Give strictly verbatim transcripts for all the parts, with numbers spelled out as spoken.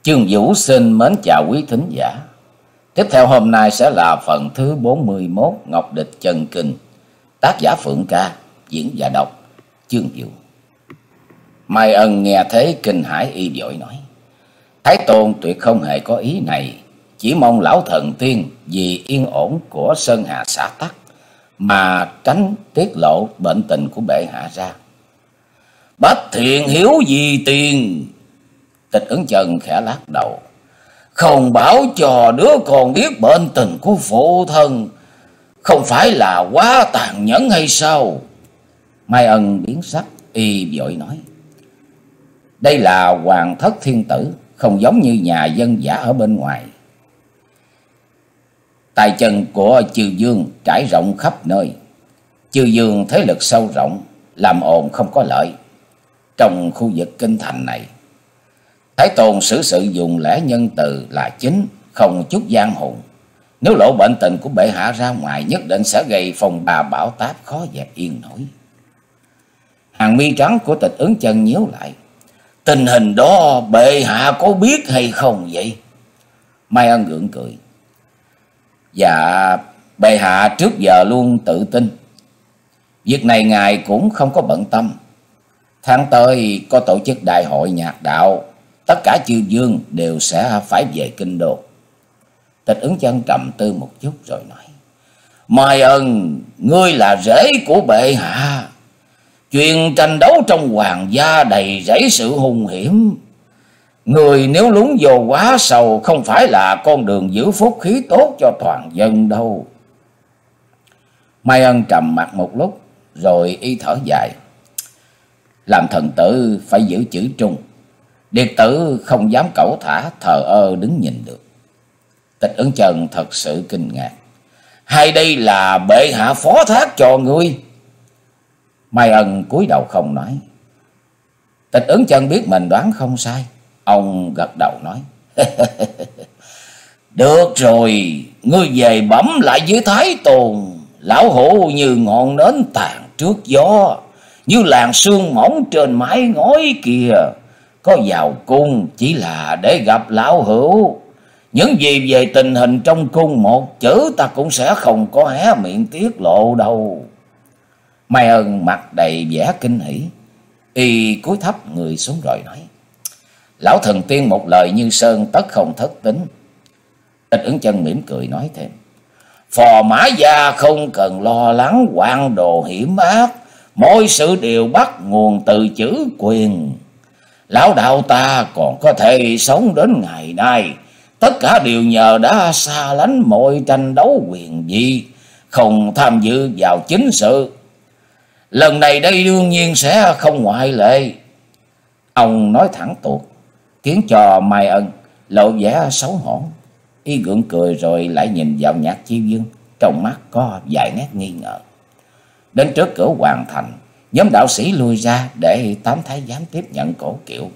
Chương Vũ xin mến chào quý thính giả. Tiếp theo hôm nay sẽ là phần thứ bốn mươi mốt Ngọc Địch Chân Kinh. Tác giả Phượng Ca, diễn giả đọc Chương Vũ. Mai Ân nghe thế kinh hãi y vội nói: Thái Tôn tuyệt không hề có ý này, chỉ mong lão thần tiên vì yên ổn của Sơn Hà xã tắc mà tránh tiết lộ bệnh tình của bệ hạ ra. Bách thiện hiếu gì tiền? Tịch Ứng Chân khẽ lắc đầu. Không báo cho đứa con biết bệnh tình của phụ thân, không phải là quá tàn nhẫn hay sao? Mai Ân biến sắc, y vội nói: Đây là hoàng thất thiên tử, không giống như nhà dân dã ở bên ngoài. Tài chân của Chư Dương trải rộng khắp nơi. Chư Dương thế lực sâu rộng, làm ồn không có lợi. Trong khu vực kinh thành này, Thái Tôn xử sự dùng lẽ nhân từ là chính, không chút gian hùng. Nếu lộ bệnh tình của bệ hạ ra ngoài, nhất định sẽ gây phong ba bão táp khó dẹp yên nổi. Hàng mi trắng của Tịch Ứng Chân nhíu lại. Tình hình đó bệ hạ có biết hay không vậy? Mai Ân gượng cười. Dạ, bệ hạ trước giờ luôn tự tin. Việc này ngài cũng không có bận tâm. Tháng tới có tổ chức đại hội nhạc đạo, tất cả chư dương đều sẽ phải về kinh đô. Tịch Ứng Chân trầm tư một chút rồi nói: Mai Ân, ngươi là rể của bệ hạ. Chuyện tranh đấu trong hoàng gia đầy rẫy sự hung hiểm. Người nếu lún vô quá sâu, không phải là con đường giữ phúc khí tốt cho toàn dân đâu. Mai Ân trầm mặt một lúc, rồi y thở dài. Làm thần tử phải giữ chữ trung, điệt tử không dám cẩu thả thờ ơ đứng nhìn được. Tịch Ứng Chân thật sự kinh ngạc. Hay đây là bệ hạ phó thác cho ngươi? Mai Ân cúi đầu không nói. Tịch Ứng Chân biết mình đoán không sai, ông gật đầu nói: Được rồi, ngươi về bẩm lại với Thái Tôn. Lão hủ như ngọn nến tàn trước gió, như làn sương mỏng trên mái ngói kìa. Có vào cung chỉ là để gặp lão hữu. Những gì về tình hình trong cung, một chữ ta cũng sẽ không có hé miệng tiết lộ đâu. Mai Ân mặt đầy vẻ kinh hỉ, y cúi thấp người xuống rồi nói: Lão thần tiên một lời như sơn, tất không thất tín. Tịch Ứng Chân mỉm cười nói thêm: Phò mã gia không cần lo lắng hoạn đồ hiểm ác, mọi sự đều bắt nguồn từ chữ quyền. Lão đạo ta còn có thể sống đến ngày nay, tất cả đều nhờ đã xa lánh mọi tranh đấu quyền vị, không tham dự vào chính sự. Lần này đây đương nhiên sẽ không ngoại lệ. Ông nói thẳng tuột, khiến cho Mai Ân lộ vẻ xấu hổ. Y gượng cười rồi lại nhìn vào Nhạc Chi Vương, trong mắt có vài nét nghi ngờ. Đến trước cửa hoàng thành, nhóm đạo sĩ lui ra để tám thái giám tiếp nhận cổ kiệu.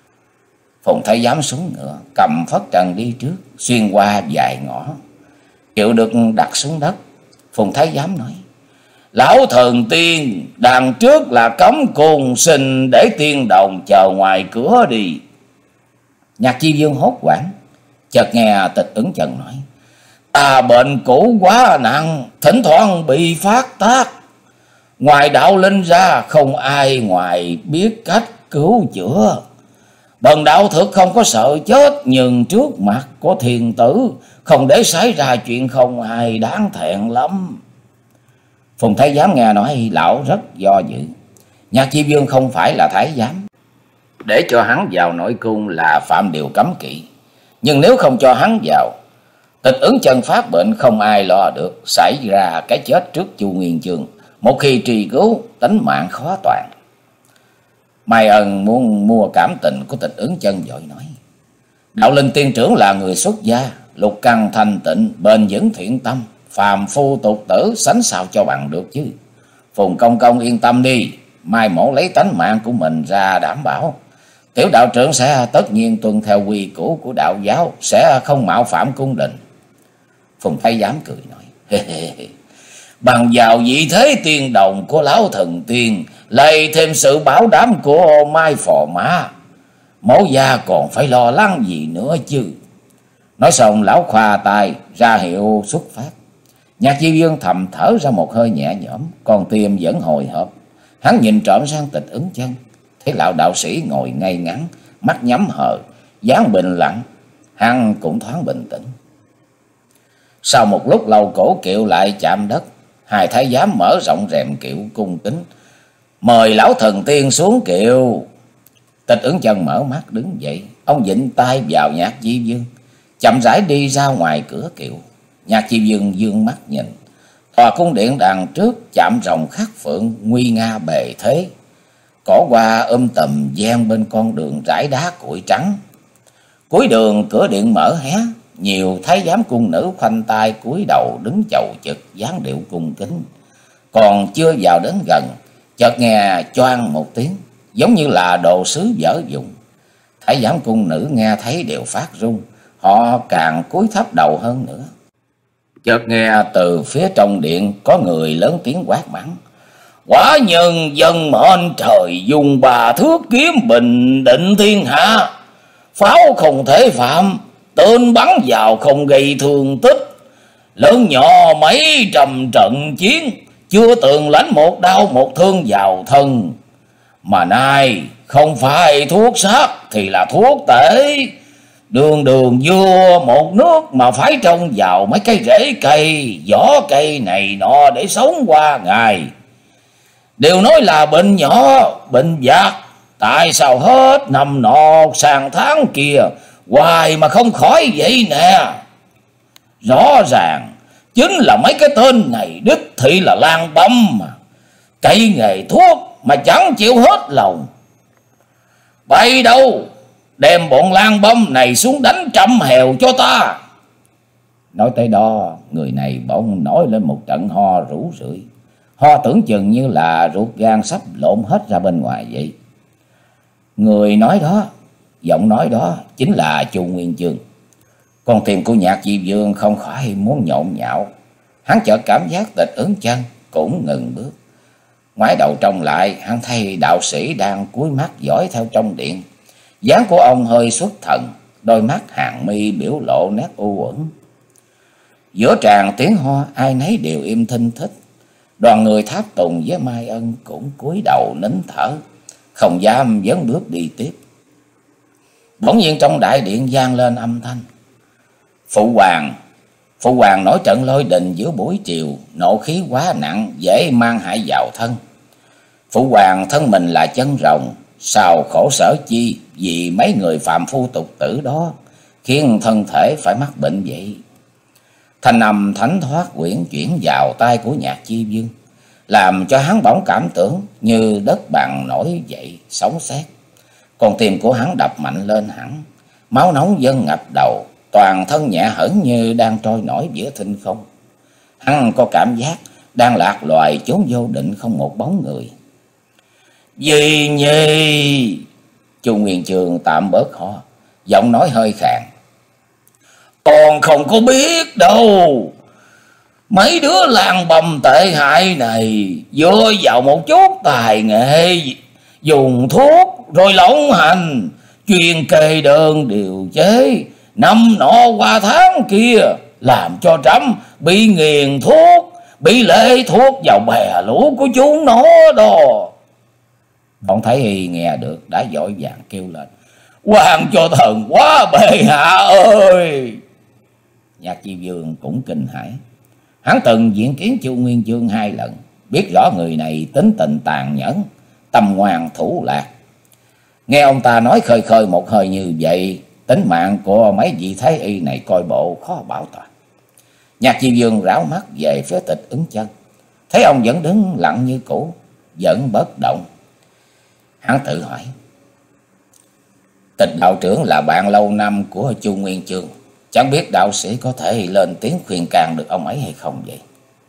Phùng thái giám xuống ngựa, cầm phất trần đi trước, xuyên qua vài ngõ. Kiệu được đặt xuống đất. Phùng thái giám nói: Lão thần tiên, đằng trước là cấm cung, xin để tiên đồng chờ ngoài cửa đi. Nhạc Chi Vương hốt hoảng, chợt nghe Tịch Ứng Chân nói: Ta bệnh cũ quá nặng, thỉnh thoảng bị phát tác. Ngoài đạo linh ra, không ai ngoài biết cách cứu chữa. Bần đạo thực không có sợ chết, nhưng trước mặt có thiên tử, không để xảy ra chuyện không ai đáng thẹn lắm. Phùng thái giám nghe nói, lão rất do dự. Nhạc Chi Vương không phải là thái giám, để cho hắn vào nội cung là phạm điều cấm kỵ. Nhưng nếu không cho hắn vào, Tịch Ứng Chân phát bệnh không ai lo được, xảy ra cái chết trước Chu Nguyên Chương. Một khi trì cứu, tính mạng khó toàn. Mai Ân muốn mua cảm tình của Tịch Ứng Chân vội nói: Đạo linh tiên trưởng là người xuất gia, lục căn thanh tịnh, bền vững thiện tâm, phàm phu tục tử sánh sao cho bằng được chứ. Phùng công công yên tâm đi, mai mổ lấy tánh mạng của mình ra đảm bảo. Tiểu đạo trưởng sẽ tất nhiên tuân theo quy củ của đạo giáo, sẽ không mạo phạm cung đình. Phùng thái giám cười nói: Bằng vào vị thế tiên đồng của lão thần tiên, lại thêm sự bảo đảm của Mai phò mã, Mẫu gia còn phải lo lắng gì nữa chứ. Nói xong lão khoa tay ra hiệu xuất phát. Nhạc Chi Dương thầm thở ra một hơi nhẹ nhõm, còn tim vẫn hồi hộp. Hắn nhìn trộm sang Tịch Ứng Chân, thấy lão đạo sĩ ngồi ngay ngắn, mắt nhắm hờ, dáng bình lặng. Hắn cũng thoáng bình tĩnh. Sau một lúc lâu cổ kiệu lại chạm đất, hai thái giám mở rộng rèm kiệu cung kính mời lão thần tiên xuống kiệu. Tịch Ứng Chân mở mắt đứng dậy, ông vịn tay vào Nhạc Chi Dương, chậm rãi đi ra ngoài cửa kiệu. Nhạc Chi Dương dương mắt nhìn, tòa cung điện đằng trước chạm rồng khắc phượng nguy nga bề thế, cỏ hoa um tùm ven bên con đường rải đá cuội trắng. Cuối đường cửa điện mở hé, nhiều thái giám cung nữ khoanh tay cúi đầu đứng chầu chực dáng điệu cung kính. Còn chưa vào đến gần, chợt nghe choang một tiếng, giống như là đồ sứ vỡ vụn. Thái giám cung nữ nghe thấy đều phát run, họ càng cúi thấp đầu hơn nữa. Chợt nghe từ phía trong điện có người lớn tiếng quát mắng: Quả nhân dân mệnh trời dùng bà thước kiếm bình định thiên hạ, pháo không thể phạm, tên bắn vào không gây thương tích, lớn nhỏ mấy trăm trận chiến, chưa từng lãnh một đau một thương vào thân. Mà nay không phải thuốc sát thì là thuốc tể, đường đường vua một nước mà phải trông vào mấy cây rễ cây, vỏ cây này nọ để sống qua ngày. Đều nói là bệnh nhỏ, bệnh vặt, tại sao hết năm nọ sang tháng kia hoài mà không khỏi vậy nè. Rõ ràng chính là mấy cái tên này đích thị là lang băm mà, cây nghề thuốc mà chẳng chịu hết lòng. Bày đâu, đem bọn lang băm này xuống đánh trăm hèo cho ta. Nói tới đó, người này bỗng nổi lên một trận ho rũ rượi. Ho tưởng chừng như là ruột gan sắp lộn hết ra bên ngoài vậy. Người nói đó, giọng nói đó chính là Chu Nguyên Chương. Con tim của Nhạc Chi Dương không khỏi muốn nhộn nhạo. Hắn chợt cảm giác Tịch Ứng Chân cũng ngừng bước. Ngoái đầu trông lại, hắn thấy đạo sĩ đang cúi mắt dõi theo trong điện. Dáng của ông hơi xuất thần, đôi mắt hàng mi biểu lộ nét u uẩn. Giữa tràn tiếng ho, ai nấy đều im thinh thích. Đoàn người Tháp Tùng với Mai Ân cũng cúi đầu nín thở, không dám vấn bước đi tiếp. Bỗng nhiên trong đại điện vang lên âm thanh: Phụ hoàng, phụ hoàng nổi trận lôi đình giữa buổi chiều, nộ khí quá nặng, dễ mang hại vào thân. Phụ hoàng thân mình là chân rồng, sao khổ sở chi vì mấy người phàm phu tục tử đó, khiến thân thể phải mắc bệnh vậy. Thanh âm thánh thoát quyển chuyển vào tai của Nhạc Chi Dương, làm cho hắn bỗng cảm tưởng như đất bằng nổi dậy sóng sét. Con tim của hắn đập mạnh lên hẳn, máu nóng dâng ngập đầu, toàn thân nhẹ hẫng như đang trôi nổi giữa thinh không. Hắn có cảm giác đang lạc loài chốn vô định không một bóng người. Gì nhỉ? Chu Nguyên Chương tạm bớt ho, giọng nói hơi khàn: Con không có biết đâu. Mấy đứa lang băm tệ hại này dựa vào một chút tài nghệ dùng thuốc rồi lộng hành, chuyên kê đơn điều chế, năm nọ qua tháng kia làm cho trẫm bị nghiền thuốc, bị lệ thuốc vào bè lũ của chúng nó đó. Ông Thái Y nghe được đã vội vàng kêu lên: Hoàng cho thần quá bệ hạ ơi! Nhạc Chi Dương cũng kinh hãi. Hắn từng diễn kiến Chu Nguyên Chương hai lần, biết rõ người này tính tình tàn nhẫn, tâm ngoan thủ lạc. Nghe ông ta nói khơi khơi một hơi như vậy, tính mạng của mấy vị thái y này coi bộ khó bảo toàn. Nhạc Chi Dương rảo mắt về phía Tịch Ứng Chân, thấy ông vẫn đứng lặng như cũ, vẫn bất động. Hắn tự hỏi: Tịch đạo trưởng là bạn lâu năm của Chu Nguyên Chương, chẳng biết đạo sĩ có thể lên tiếng khuyên can được ông ấy hay không vậy?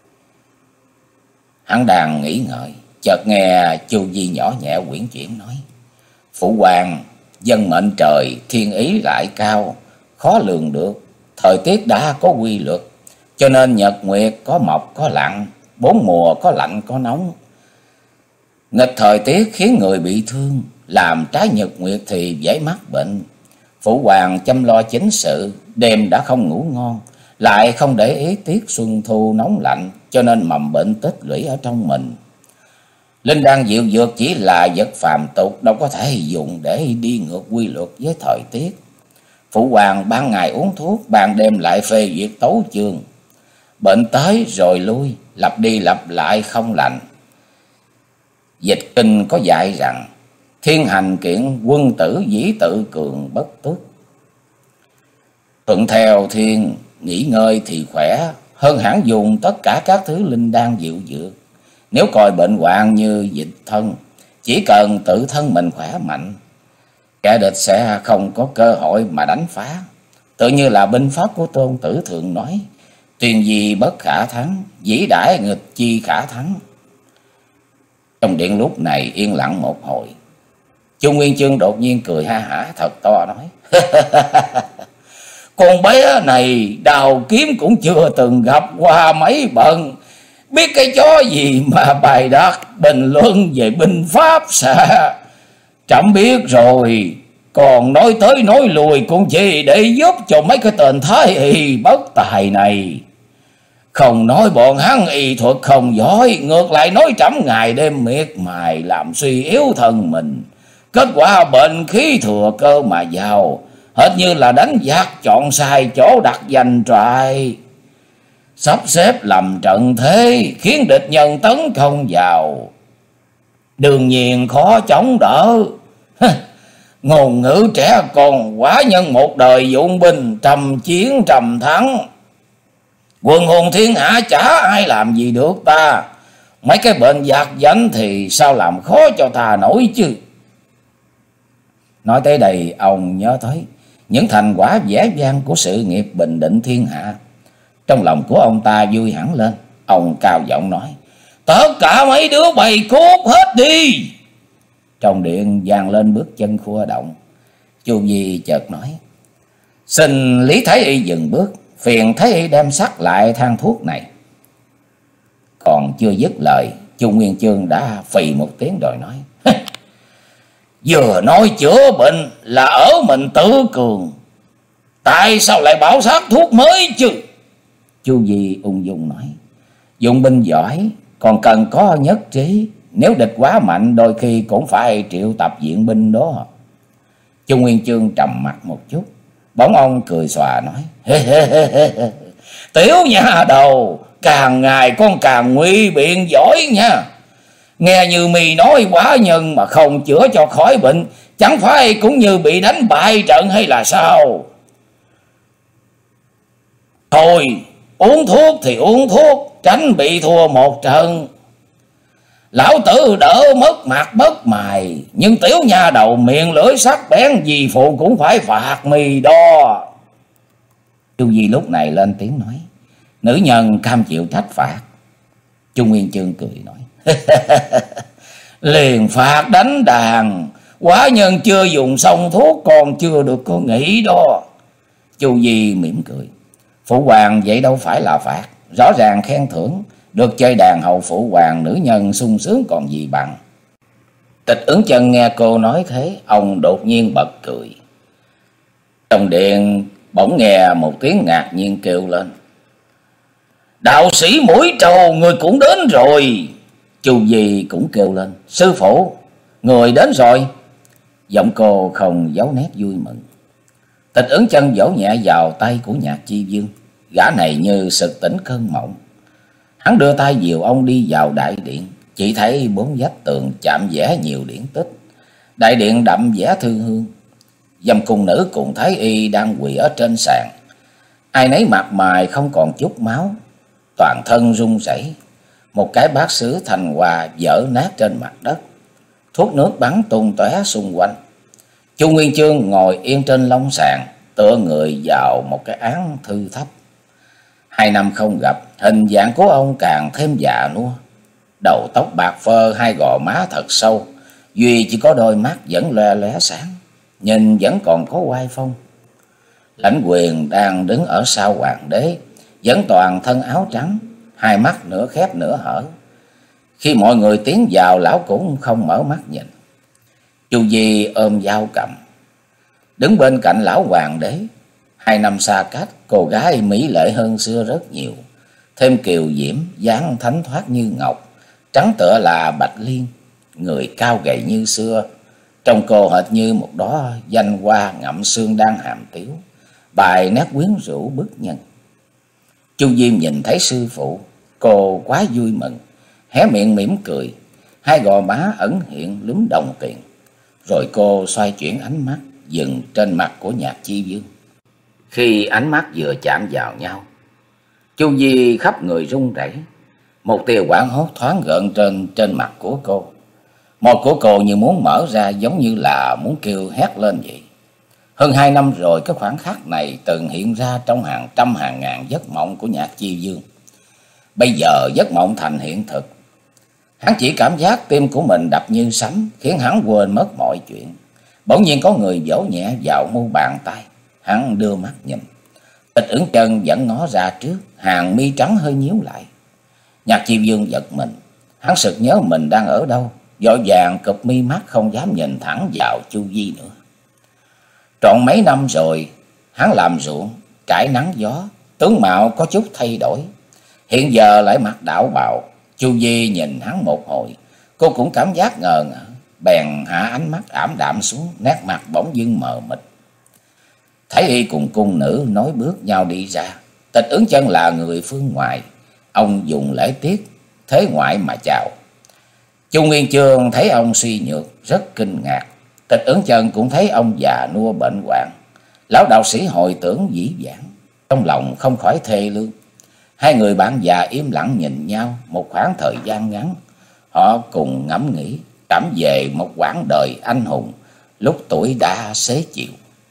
Hắn đang nghĩ ngợi, chợt nghe Chu Di nhỏ nhẹ quyển chuyển nói: Phụ hoàng, dân mệnh trời thiên ý lại cao, khó lường được. Thời tiết đã có quy luật, cho nên nhật nguyệt có mọc có lặn, bốn mùa có lạnh có nóng. Nghịch thời tiết khiến người bị thương, làm trái nhật nguyệt thì dễ mắc bệnh. Phụ hoàng chăm lo chính sự, đêm đã không ngủ ngon, lại không để ý tiết xuân thu nóng lạnh, cho nên mầm bệnh tích lũy ở trong mình. Linh đan diệu dược chỉ là vật phàm tục, đâu có thể dùng để đi ngược quy luật với thời tiết. Phụ hoàng ban ngày uống thuốc, ban đêm lại phê duyệt tấu chương. Bệnh tới rồi lui, lặp đi lặp lại không lành. Dịch kinh có dạy rằng thiên hành kiện, quân tử dĩ tự cường bất túc. Thuận theo thiên, nghỉ ngơi thì khỏe, hơn hẳn dùng tất cả các thứ linh đan diệu dược. Nếu coi bệnh hoạn như dịch thân, chỉ cần tự thân mình khỏe mạnh, kẻ địch sẽ không có cơ hội mà đánh phá. Tự như là binh pháp của Tôn Tử thường nói, tuyền gì bất khả thắng, dĩ đãi nghịch chi khả thắng. Trong điện lúc này yên lặng một hồi. Chu Nguyên Chương đột nhiên cười ha hả thật to nói: con bé này đào kiếm cũng chưa từng gặp qua mấy bận, biết cái chó gì mà bài đặt bình luận về binh pháp sao? Trẫm biết rồi, còn nói tới nói lùi cũng chỉ để giúp cho mấy cái tên thái y bất tài này. Không nói bọn hắn y thuật không giỏi, ngược lại nói trẫm ngày đêm miệt mài làm suy yếu thân mình. Kết quả bệnh khí thừa cơ mà vào, hết như là đánh giặc chọn sai chỗ đặt danh trại, sắp xếp lầm trận thế, khiến địch nhân tấn công vào, đương nhiên khó chống đỡ. Ngôn ngữ trẻ con, quả nhân một đời dụng binh, trăm chiến trăm thắng, quân hùng thiên hạ chả ai làm gì được ta. Mấy cái bệnh giặc danh thì sao làm khó cho ta nổi chứ. Nói tới đây ông nhớ tới những thành quả vẻ vang của sự nghiệp bình định thiên hạ. Trong lòng của ông ta vui hẳn lên. Ông cao giọng nói: tất cả mấy đứa bày cút hết đi. Trong điện vang lên bước chân khua động. Chu Di chợt nói: xin Lý Thái Y dừng bước, phiền Thái Y đem sắc lại thang thuốc này. Còn chưa dứt lời, Chu Nguyên Chương đã phì một tiếng rồi nói: vừa nói chữa bệnh là ở mình tự cường, tại sao lại bảo sát thuốc mới chứ? Chu Di ung dung nói: dụng binh giỏi còn cần có nhất trí, nếu địch quá mạnh đôi khi cũng phải triệu tập viện binh đó. Chu Nguyên Chương trầm mặt một chút, bỗng ông cười xòa nói: tiểu nhà đầu, càng ngày con càng nguy biện giỏi nha. Nghe như mì nói quả nhân mà không chữa cho khỏi bệnh, chẳng phải cũng như bị đánh bại trận hay là sao? Thôi, uống thuốc thì uống thuốc, tránh bị thua một trận. Lão tử đỡ mất mặt mất mày, nhưng tiểu nhà đầu miệng lưỡi sắc bén gì phụ cũng phải phạt mì đo. Chu Di lúc này lên tiếng nói: nữ nhân cam chịu trách phạt. Chu Nguyên Chương cười nói: liền phạt đánh đàn, quả nhân chưa dùng xong thuốc còn chưa được có nghĩ đó. Chu Di mỉm cười: phụ hoàng vậy đâu phải là phạt, rõ ràng khen thưởng, được chơi đàn hậu phụ hoàng, nữ nhân sung sướng còn gì bằng. Tịch Ứng Chân nghe cô nói thế, ông đột nhiên bật cười. Trong điện bỗng nghe một tiếng ngạc nhiên kêu lên: đạo sĩ Mũi Trầu, người cũng đến rồi. Chu Di cũng kêu lên: sư phụ, người đến rồi. Giọng cô không giấu nét vui mừng. Tịch Ứng Chân vỗ nhẹ vào tay của Nhạc Chi Vương, gã này như sực tỉnh cơn mộng. Hắn đưa tay dìu ông đi vào đại điện, chỉ thấy bốn vách tường chạm vẽ nhiều điển tích. Đại điện đậm vẻ thư hương, dâm cung nữ cùng thái y đang quỳ ở trên sàn, ai nấy mặt mày không còn chút máu, toàn thân run rẩy. Một cái bát sứ thành hòa vỡ nát trên mặt đất, thuốc nước bắn tung tóe xung quanh. Chu Nguyên Chương ngồi yên trên lông sàn, tựa người vào một cái án thư thấp. Hai năm không gặp, hình dạng của ông càng thêm già nua, đầu tóc bạc phơ, hai gò má thật sâu, duy chỉ có đôi mắt vẫn loe lóe sáng, nhìn vẫn còn có oai phong. Lãnh Quyền đang đứng ở sau hoàng đế, vẫn toàn thân áo trắng, hai mắt nửa khép nửa hở. Khi mọi người tiến vào, lão cũng không mở mắt nhìn. Chu Di ôm dao cầm, đứng bên cạnh lão hoàng đế. Hai năm xa cách, cô gái mỹ lệ hơn xưa rất nhiều, thêm kiều diễm, dáng thánh thoát như ngọc, trắng tựa là bạch liên, người cao gầy như xưa. Trông cô hệt như một đóa danh hoa ngậm sương đang hàm tiếu, bài nét quyến rũ bức nhân. Chu Diêm nhìn thấy sư phụ, cô quá vui mừng, hé miệng mỉm cười, hai gò má ẩn hiện lúm đồng tiền. Rồi cô xoay chuyển ánh mắt dừng trên mặt của Nhạc Chi Vương. Khi ánh mắt vừa chạm vào nhau, Chu Di khắp người run rẩy, một tia hoảng hốt thoáng gợn trên trên mặt của cô. Môi của cô như muốn mở ra, giống như là muốn kêu hét lên vậy. Hơn hai năm rồi, cái khoảnh khắc này từng hiện ra trong hàng trăm hàng ngàn giấc mộng của Nhạc Chi Vương. Bây giờ giấc mộng thành hiện thực. Hắn chỉ cảm giác tim của mình đập như sấm, khiến hắn quên mất mọi chuyện. Bỗng nhiên có người vỗ nhẹ vào mu bàn tay. Hắn đưa mắt nhìn. Tịch Ửng Chân vẫn ngó ra trước, hàng mi trắng hơi nhíu lại. Nhạc Chi Vương giật mình, hắn sực nhớ mình đang ở đâu, vội vàng cụp mi mắt không dám nhìn thẳng vào Chu Di nữa. Trọn mấy năm rồi, hắn làm ruộng, trải nắng gió, tướng mạo có chút thay đổi. Hiện giờ lại mặc đạo bào. Chu Di nhìn hắn một hồi, cô cũng cảm giác ngờ ngợ, bèn hạ ánh mắt ảm đạm xuống, nét mặt bỗng dưng mờ mịt. Thấy y cùng cung nữ nói bước nhau đi ra. Tịch Ửng Chân là người phương ngoại, ông dùng lễ tiết thế ngoại mà chào. Chu Nguyên Chương thấy ông suy nhược, rất kinh ngạc. Tịch Ửng Chân cũng thấy ông già nua bệnh hoạn. Lão đạo sĩ hồi tưởng dĩ vãng, trong lòng không khỏi thê lương. Hai người bạn già im lặng nhìn nhau một khoảng thời gian ngắn. Họ cùng ngẫm nghĩ, cảm về một quãng đời anh hùng lúc tuổi đã xế chiều.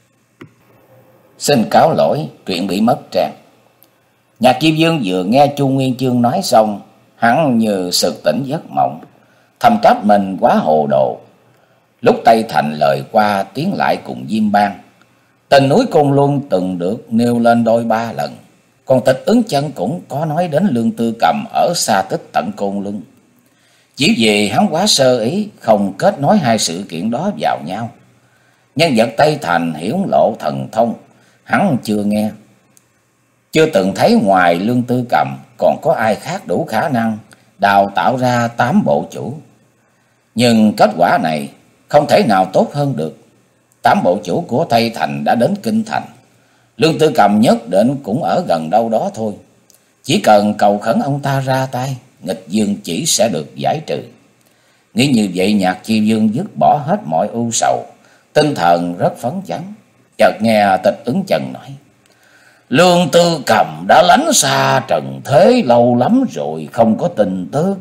Xin cáo lỗi, chuyện bị mất trang. Nhạc Chi Vương vừa nghe Chu Nguyên Chương nói xong, hắn như sực tỉnh giấc mộng, thầm trách mình quá hồ đồ. Lúc Tây Thành lời qua tiếng lại cùng Diêm Bang, tên núi Côn Luân từng được nêu lên đôi ba lần. Còn Tịch Ửng Chân cũng có nói đến Lương Tư Cầm ở xa tích tận Côn Luân. Chỉ vì hắn quá sơ ý, không kết nối hai sự kiện đó vào nhau. Nhân vật Tây Thành hiển lộ thần thông, hắn chưa nghe, chưa từng thấy ngoài Lương Tư Cầm còn có ai khác đủ khả năng đào tạo ra tám bộ chủ. Nhưng kết quả này không thể nào tốt hơn được. Tám bộ chủ của Tây Thành đã đến Kinh Thành, Lương Tư Cầm nhất định cũng ở gần đâu đó thôi. Chỉ cần cầu khẩn ông ta ra tay, nghịch dương chỉ sẽ được giải trừ. Nghĩ như vậy, Nhạc Chi Vương dứt bỏ hết mọi ưu sầu, tinh thần rất phấn chấn. Chợt nghe Tịch Ửng Chân nói: Lương Tư Cầm đã lánh xa trần thế lâu lắm rồi, không có tin tức.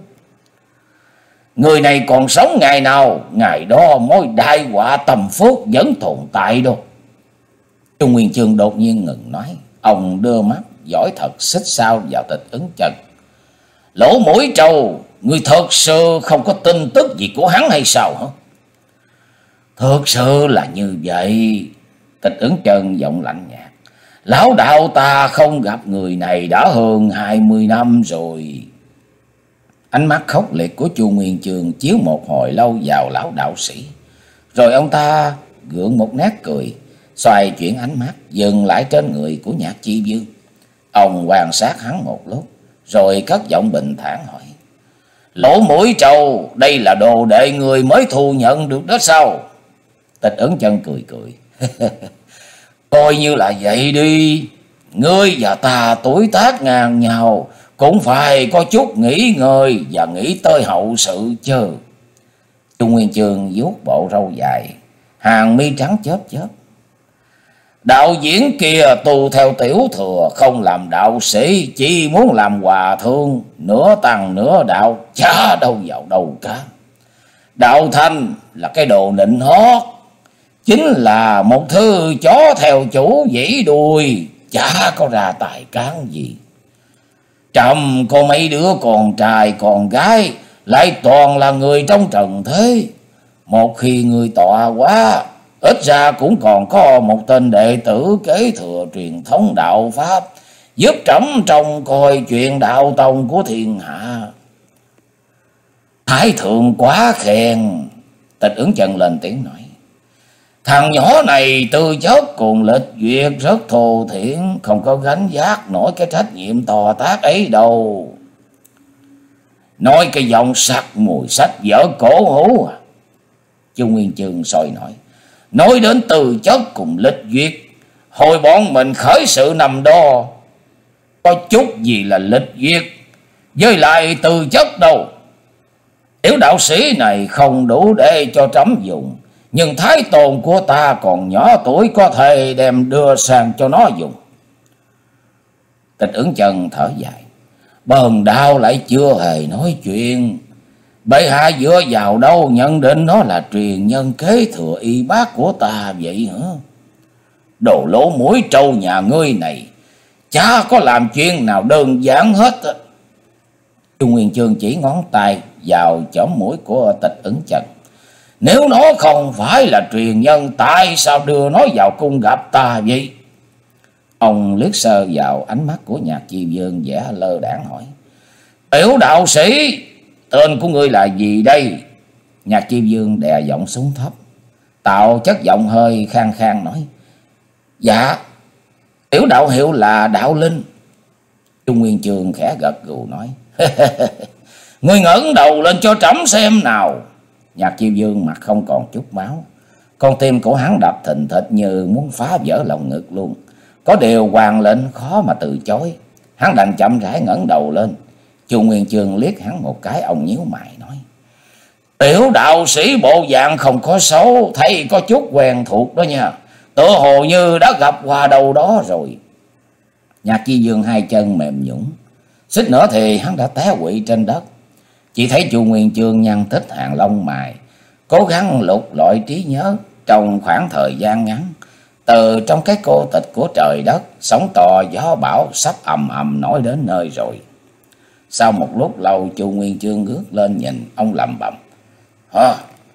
Người này còn sống ngày nào, ngày đó mối đại họa tầm phước vẫn tồn tại đâu. Chu Nguyên Chương đột nhiên ngừng nói, ông đưa mắt dõi thật xích sao vào Tịch Ửng Chân. Lỗ mũi trâu, người thật sự không có tin tức gì của hắn hay sao hả? Thật sự là như vậy. Tịch Ửng Chân giọng lạnh nhạt: Lão đạo ta không gặp người này đã hơn hai mươi năm rồi. Ánh mắt khốc liệt của Chu Nguyên Chương chiếu một hồi lâu vào lão đạo sĩ. Rồi ông ta gượng một nét cười, xoay chuyển ánh mắt dừng lại trên người của Nhạc Chi Vương. Ông quan sát hắn một lúc, rồi cất giọng bình thản hỏi: Lỗ mũi trâu, đây là đồ đệ người mới thu nhận được đó sao? Tịch Ửng Chân cười cười. Coi như là vậy đi. Ngươi và ta tuổi tác ngang nhau, cũng phải có chút nghỉ ngơi và nghĩ tới hậu sự chứ. Chu Nguyên Chương vuốt bộ râu dài, hàng mi trắng chớp chớp. Đạo diễn kia tu theo tiểu thừa, không làm đạo sĩ, chỉ muốn làm hòa thượng, nửa tăng nửa đạo, chả đâu vào đâu cả. Đạo Thanh là cái đồ nịnh hót, chính là một thứ chó theo chủ dĩ đuôi, chả có ra tài cán gì. Trầm có mấy đứa con trai con gái, lại toàn là người trong trần thế. Một khi người tọa quá, ít ra cũng còn có một tên đệ tử kế thừa truyền thống đạo pháp, giúp trẫm trông coi chuyện đạo tông của thiên hạ. Thái thượng quá khen. Tịch Ưng Chân lên tiếng nói: Thằng nhỏ này tư chất cùng lịch duyệt rất thô thiển, không có gánh vác nổi cái trách nhiệm to tát ấy đâu. Nói cái giọng sắc mùi sách vở cổ hủ à? Chu Nguyên Chương soi nói: Nói đến tư chất cùng lịch duyệt, hồi bọn mình khởi sự nằm đo, có chút gì là lịch duyệt với lại tư chất đâu. Tiểu đạo sĩ này không đủ để cho trẫm dùng, nhưng thái tôn của ta còn nhỏ tuổi, có thể đem đưa sang cho nó dùng. Tịch Ưng Chân thở dài: Bần đạo lại chưa hề nói chuyện. Bệ hạ dựa vào đâu nhận định nó là truyền nhân kế thừa y bác của ta vậy hả? Đồ lỗ mũi trâu nhà ngươi này, chả có làm chuyện nào đơn giản hết. Chu Nguyên Chương chỉ ngón tay vào chóp mũi của Tịch Ưng Chân: Nếu nó không phải là truyền nhân, tại sao đưa nó vào cung gặp ta vậy? Ông liếc sơ vào ánh mắt của Nhạc Chi Vương vẻ lơ đãng hỏi: Tiểu đạo sĩ, tên của ngươi là gì đây? Nhạc Chi Vương đè giọng xuống thấp, tạo chất giọng hơi khang khang nói: Dạ, tiểu đạo hiệu là Đạo Linh. Trung Nguyên Chương khẽ gật gù nói: Ngươi ngẩng đầu lên cho trẫm xem nào. Nhạc Chi Vương mặt không còn chút máu, con tim của hắn đập thình thịch như muốn phá vỡ lồng ngực luôn. Có điều Hoàng lệnh khó mà từ chối, hắn đành chậm rãi ngẩng đầu lên. Chu Nguyên Chương liếc hắn một cái, ông nhíu mày nói: Tiểu đạo sĩ bộ dạng không có xấu, thấy có chút quen thuộc đó nha, tựa hồ như đã gặp qua đâu đó rồi. Nhạc Chi Vương hai chân mềm nhũn, xích nữa thì hắn đã té quỵ trên đất. Chỉ thấy Chu Nguyên Chương nhăn tích hàng lông mày, cố gắng lục lọi trí nhớ trong khoảng thời gian ngắn. Từ trong cái cô tịch của trời đất, sóng to gió bão sắp ầm ầm nổi đến nơi rồi. Sau một lúc lâu, Chu Nguyên Chương ngước lên nhìn, ông lẩm bẩm: Hả?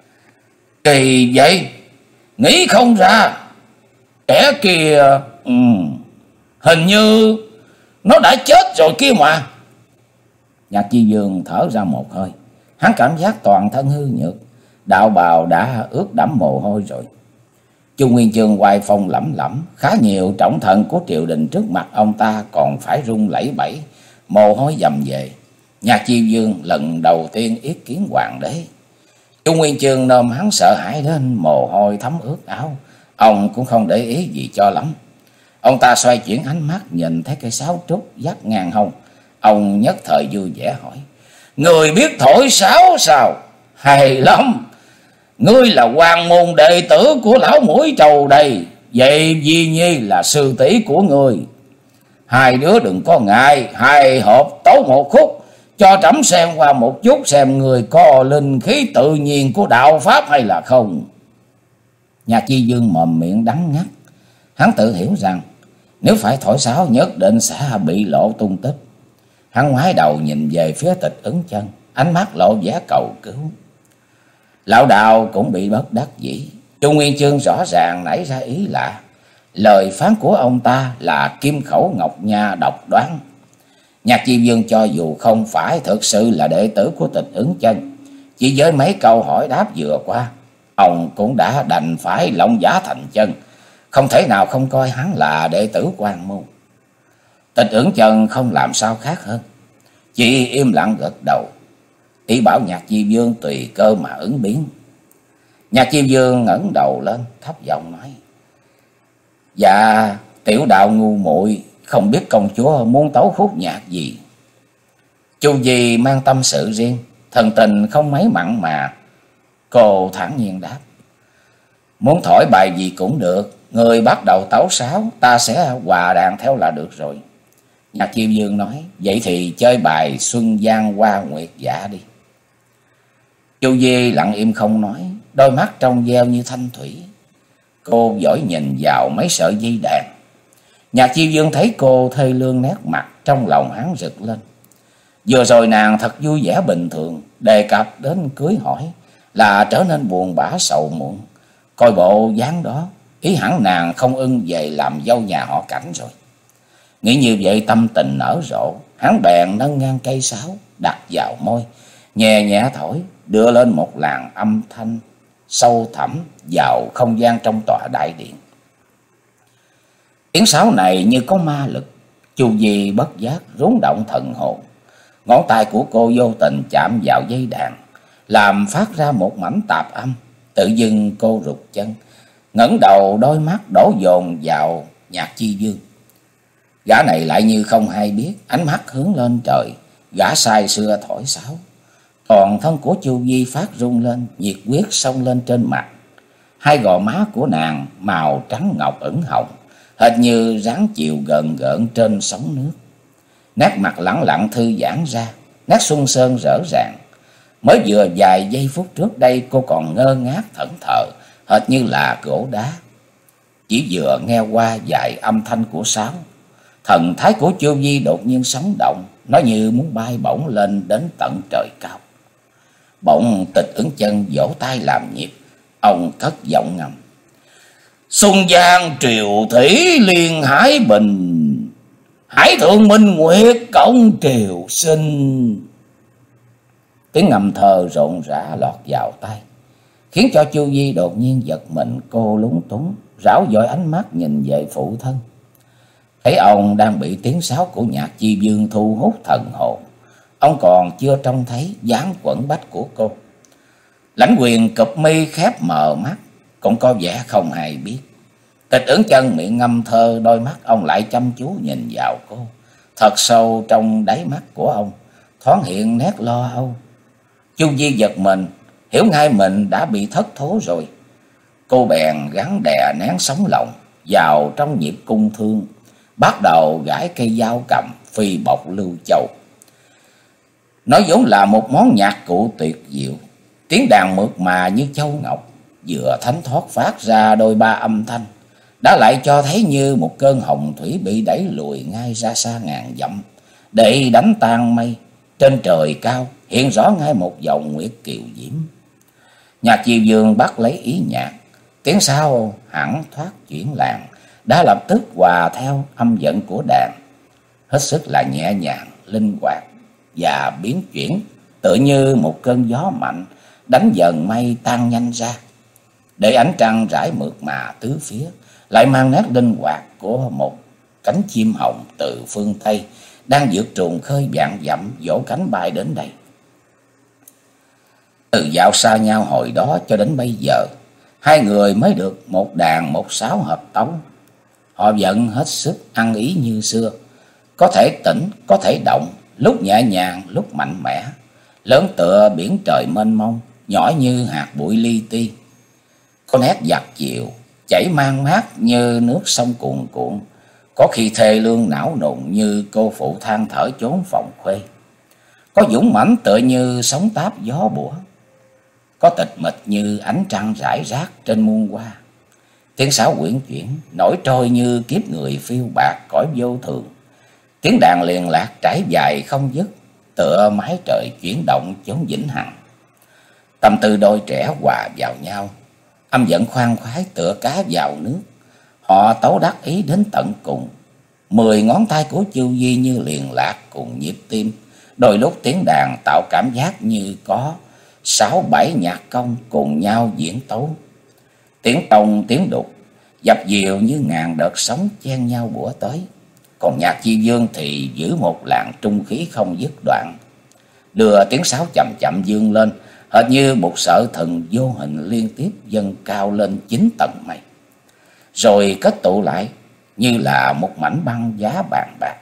Kỳ vậy? Nghĩ không ra. Kẻ kia ừ, hình như nó đã chết rồi kia mà. Nhạc Chi Vương thở ra một hơi, hắn cảm giác toàn thân hư nhược, đạo bào đã ướt đẫm mồ hôi rồi. Chu Nguyên Chương hoài phong lẩm lẩm, khá nhiều trọng thần của triều đình trước mặt ông ta còn phải run lẩy bẩy, mồ hôi dầm về. Nhạc Chi Vương lần đầu tiên yết kiến hoàng đế. Chu Nguyên Chương nôm hắn sợ hãi đến mồ hôi thấm ướt áo, ông cũng không để ý gì cho lắm. Ông ta xoay chuyển ánh mắt nhìn thấy cây sáo trúc dắt ngang hông, ông nhất thời vui vẻ hỏi: Người biết thổi sáo sao? Hay lắm. Ngươi là quan môn đệ tử của lão mũi trầu đây, vậy Di Nhi là sư tỷ của ngươi. Hai đứa đừng có ngại, hai hộp tấu một khúc cho trẫm xem qua một chút, xem người có linh khí tự nhiên của đạo pháp hay là không. Nhạc Chi Vương mồm miệng đắng ngắt, hắn tự hiểu rằng nếu phải thổi sáo nhất định sẽ bị lộ tung tích. Hắn ngoái đầu nhìn về phía Tịch Ưng Chân, ánh mắt lộ vẻ cầu cứu. Lão đạo cũng bị bất đắc dĩ. Chu Nguyên Chương rõ ràng nảy ra ý lạ. Lời phán của ông ta là kim khẩu ngọc nha độc đoán. Nhạc Chi Vương cho dù không phải thực sự là đệ tử của Tịch Ưng Chân, chỉ với mấy câu hỏi đáp vừa qua, ông cũng đã đành phải lộng giả thành chân, không thể nào không coi hắn là đệ tử quan môn. Tịch Ưng Chân không làm sao khác hơn, chỉ im lặng gật đầu, ý bảo Nhạc Chi Vương tùy cơ mà ứng biến. Nhạc Chi Vương ngẩng đầu lên, thấp giọng nói: Dạ, tiểu đạo ngu muội không biết công chúa muốn tấu khúc nhạc gì. Chu Di mang tâm sự riêng, thần tình không mấy mặn mà. Cô thản nhiên đáp: Muốn thổi bài gì cũng được, người bắt đầu tấu sáo, ta sẽ hòa đàn theo là được rồi. Nhạc Chi Vương nói: Vậy thì chơi bài Xuân Giang Hoa Nguyệt Dạ đi. Chu Di lặng im không nói, đôi mắt trong veo như thanh thủy. Cô dõi nhìn vào mấy sợi dây đàn. Nhạc Chi Vương thấy cô thê lương nét mặt, trong lòng hắn rực lên. Vừa rồi nàng thật vui vẻ bình thường, đề cập đến cưới hỏi là trở nên buồn bã sầu muộn. Coi bộ dáng đó, ý hẳn nàng không ưng về làm dâu nhà họ Cảnh rồi. Nghĩ như vậy tâm tình nở rộ, hắn bèn nâng ngang cây sáo đặt vào môi, nhẹ nhẹ thổi, đưa lên một làn âm thanh sâu thẳm vào không gian trong tòa đại điện. Tiếng sáo này như có ma lực. Chu Vi bất giác rúng động thần hồn. Ngón tay của cô vô tình chạm vào dây đàn, làm phát ra một mảnh tạp âm. Tự dưng cô rụt chân, ngẩng đầu, đôi mắt đổ dồn vào Nhạc Chi Dương. Gã này lại như không hay biết, ánh mắt hướng lên trời. Gã say sưa thổi sáo. Toàn thân của Chu Vi phát rung lên, nhiệt huyết xông lên trên mặt. Hai gò má của nàng màu trắng ngọc ửng hồng, hệt như ráng chịu gợn gợn trên sóng nước. Nét mặt lẳng lặng thư giãn ra, nét xuân sơn rỡ ràng. Mới vừa vài giây phút trước đây cô còn ngơ ngác thẫn thờ, hệt như là gỗ đá. Chỉ vừa nghe qua vài âm thanh của sáo, thần thái của Chu Vi đột nhiên sống động, nó như muốn bay bổng lên đến tận trời cao. Bỗng Tịch Ứng Chân vỗ tay làm nhịp, ông cất giọng ngầm: Xuân giang triều thủy liên hải bình, hải thượng minh nguyệt cộng triều sinh. Tiếng ngâm thơ rộn rã lọt vào tai, khiến cho Chu Vi đột nhiên giật mình. Cô lúng túng rảo dội ánh mắt nhìn về phụ thân. Thấy ông đang bị tiếng sáo của Nhạc Chi Dương thu hút thần hồn, ông còn chưa trông thấy dáng quẩn bách của cô. Lãnh Quyền cụp mi khép mờ mắt, cũng có vẻ không hay biết. Tịch Ứng Chân miệng ngâm thơ, đôi mắt ông lại chăm chú nhìn vào cô. Thật sâu trong đáy mắt của ông thoáng hiện nét lo âu. Chu Vi giật mình, hiểu ngay mình đã bị thất thố rồi. Cô bèn gắng đè nén sóng lòng vào trong nhịp cung thương, bắt đầu gãi cây dao cầm phi bọc lưu châu. Nó vốn là một món nhạc cụ tuyệt diệu, tiếng đàn mượt mà như châu ngọc, vừa thánh thoát phát ra đôi ba âm thanh, đã lại cho thấy như một cơn hồng thủy bị đẩy lùi ngay ra xa ngàn dặm để đánh tan mây. Trên trời cao hiện rõ ngay một dòng nguyệt kiều diễm. Nhạc Chi Dương bắt lấy ý nhạc, tiếng sáo hẳn thoát chuyển làng, đã lập tức hòa theo âm dẫn của đàn, hết sức là nhẹ nhàng, linh hoạt và biến chuyển, tự như một cơn gió mạnh đánh dần mây tan nhanh ra, để ánh trăng rải mượt mà tứ phía, lại mang nét linh hoạt của một cánh chim hồng từ phương Tây đang vượt truồng khơi vạn dặm vỗ cánh bay đến đây. Từ dạo xa nhau hồi đó cho đến bây giờ, hai người mới được một đàn một sáo hợp tấu. Họ vẫn hết sức ăn ý như xưa, có thể tỉnh, có thể động, lúc nhẹ nhàng, lúc mạnh mẽ, lớn tựa biển trời mênh mông, nhỏ như hạt bụi li ti. Có nét dạt dịu, chảy mang mát như nước sông cuồn cuộn, có khi thê lương não nùng như cô phụ than thở chốn phòng khuê, có dũng mãnh tựa như sóng táp gió bủa, có tịch mịch như ánh trăng rải rác trên muôn hoa. Tiếng sáo quyển chuyển, nổi trôi như kiếp người phiêu bạc cõi vô thường. Tiếng đàn liền lạc trải dài không dứt, tựa mái trời chuyển động chốn vĩnh hằng. Tâm tư đôi trẻ hòa vào nhau, âm dẫn khoan khoái tựa cá vào nước. Họ tấu đắc ý đến tận cùng. Mười ngón tay của Chu Vi như liền lạc cùng nhịp tim. Đôi lúc tiếng đàn tạo cảm giác như có sáu bảy nhạc công cùng nhau diễn tấu. Tiếng tông tiếng đục dập dìu như ngàn đợt sóng chen nhau bủa tới. Còn Nhạc Chi Dương thì giữ một làn trung khí không dứt đoạn, đưa tiếng sáo chậm chậm dương lên, hệt như một sợi thần vô hình liên tiếp dâng cao lên chín tầng mây, rồi kết tụ lại như là một mảnh băng giá bàn bạc.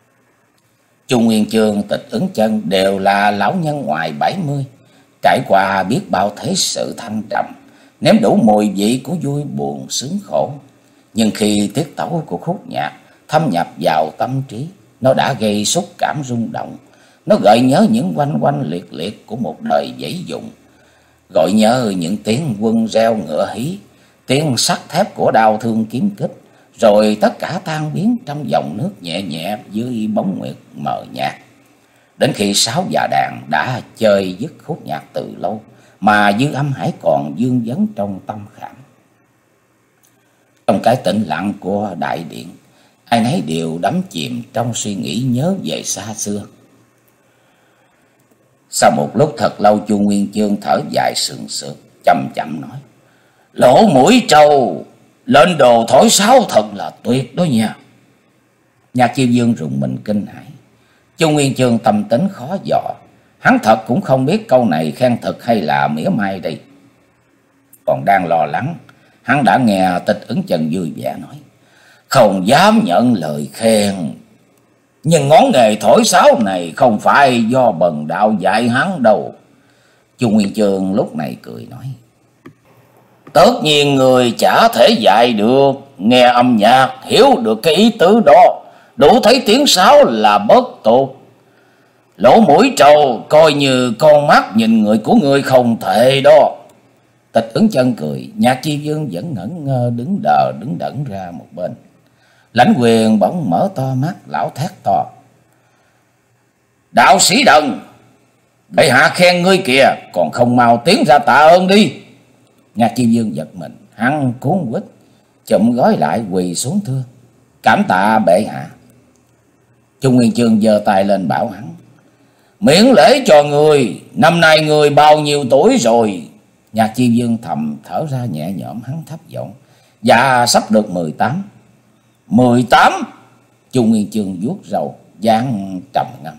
Chu Nguyên Chương, Tịch Ứng Chân đều là lão nhân ngoài bảy mươi, trải qua biết bao thế sự thăng trầm, nếm đủ mùi vị của vui buồn sướng khổ. Nhưng khi tiết tấu của khúc nhạc thâm nhập vào tâm trí, nó đã gây xúc cảm rung động. Nó gợi nhớ những quanh quanh liệt liệt của một đời dãy dụng, gọi nhớ những tiếng quân reo ngựa hí, tiếng sắt thép của đao thương kiếm kích, rồi tất cả tan biến trong dòng nước nhẹ nhẹ dưới bóng nguyệt mờ nhạt. Đến khi sáo và đàn đã chơi dứt khúc nhạc từ lâu, mà dư âm hải còn vương vấn trong tâm khảm. Trong cái tĩnh lặng của đại điện, ai nấy đều đắm chìm trong suy nghĩ nhớ về xa xưa. Sau một lúc thật lâu, Chu Nguyên Chương thở dài sườn sượt, chậm chậm nói: Lỗ Mũi Trâu, lên đồ thổi sáo thật là tuyệt đó nha. Nhạc Chiêu Dương rùng mình kinh hãi. Chu Nguyên Chương tâm tính khó dò, hắn thật cũng không biết câu này khen thật hay là mỉa mai đây. Còn đang lo lắng, hắn đã nghe Tịch Ứng Chân vui vẻ nói: Không dám nhận lời khen, nhưng ngón nghề thổi sáo này không phải do bần đạo dạy hắn đâu. Chu Nguyên Chương lúc này cười nói: Tất nhiên người chả thể dạy được, nghe âm nhạc hiểu được cái ý tứ đó, đủ thấy tiếng sáo là bất tục. Lỗ Mũi Trâu, coi như con mắt nhìn người của người không thể đó. Tịch Ứng Chân cười, Nhạc Chi Dương vẫn ngẩn ngơ đứng đờ đứng đẩn ra một bên. Lãnh Quyền bỗng mở to mắt, lão thét to: Đạo sĩ Đần, bệ hạ khen ngươi kìa, còn không mau tiến ra tạ ơn đi. Nhạc Chi Dương giật mình, hắn cuốn quýt chụm gói lại quỳ xuống thưa: Cảm tạ bệ hạ. Chu Nguyên Chương giơ tay lên bảo hắn: Miễn lễ cho người, năm nay người bao nhiêu tuổi rồi? Nhạc Chi Dương thầm thở ra nhẹ nhõm, hắn thấp giọng: Dạ sắp được mười tám. Mười tám? Chu Nguyên Chương vuốt râu, dáng trầm ngâm: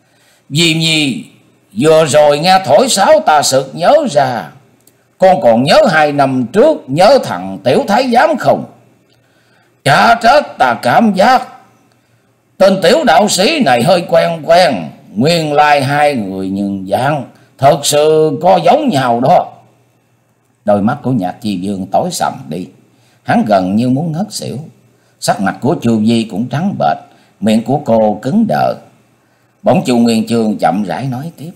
Vì nhi, vừa rồi nghe thổi sáo ta sực nhớ ra, con còn nhớ hai năm trước nhớ thằng Tiểu Thái Giám không? Chả trách ta cảm giác tên tiểu đạo sĩ này hơi quen quen, nguyên lai hai người nhìn dạng thật sự có giống nhau đó. Đôi mắt của Nhạc Chi Dương tối sầm đi, hắn gần như muốn ngất xỉu. Sắc mặt của Chu Vi cũng trắng bệch, miệng của cô cứng đờ. Bỗng Chu Nguyên Chương chậm rãi nói tiếp: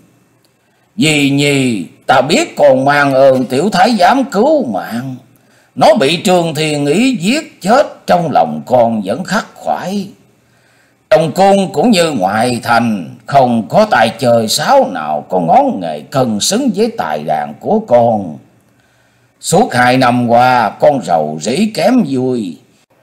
Vì nhi, ta biết còn mang ơn Tiểu Thái Giám cứu mạng, nó bị Trương Thiên Ý giết chết, trong lòng con vẫn khắc khoải. Trong cung cũng như ngoại thành, không có tài chơi sáo nào có ngón nghề cân xứng với tài đàn của con. Suốt hai năm qua con rầu rĩ kém vui,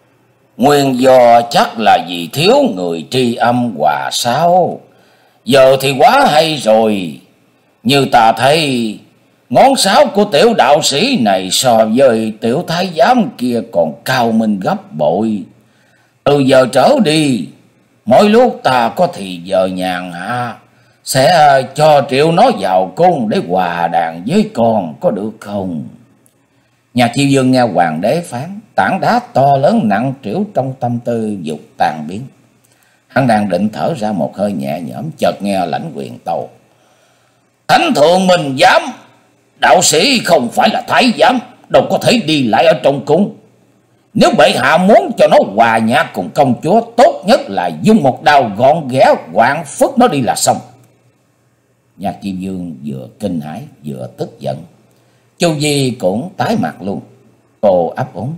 nguyên do chắc là vì thiếu người tri âm hòa sáo. Giờ thì quá hay rồi, như ta thấy ngón sáo của tiểu đạo sĩ này so với Tiểu Thái Giám kia còn cao minh gấp bội. Từ giờ trở đi, mỗi lúc ta có thì giờ nhàn hạ, sẽ cho triệu nó vào cung để hòa đàn với con, có được không? Nhạc Chi Dương nghe hoàng đế phán, tảng đá to lớn nặng trĩu trong tâm tư dục tan biến. Hắn đang định thở ra một hơi nhẹ nhõm, chợt nghe Lãnh Quyền tâu: Thánh thượng minh giám, đạo sĩ không phải là thái giám, đâu có thể đi lại ở trong cung. Nếu bệ hạ muốn cho nó hòa nhạc cùng công chúa, tốt nhất là dùng một đao gọn ghẽ quạng phất nó đi là xong. Nhạc Chi Dương vừa kinh hãi vừa tức giận. Chu Di cũng tái mặt luôn. Cô ấp úng: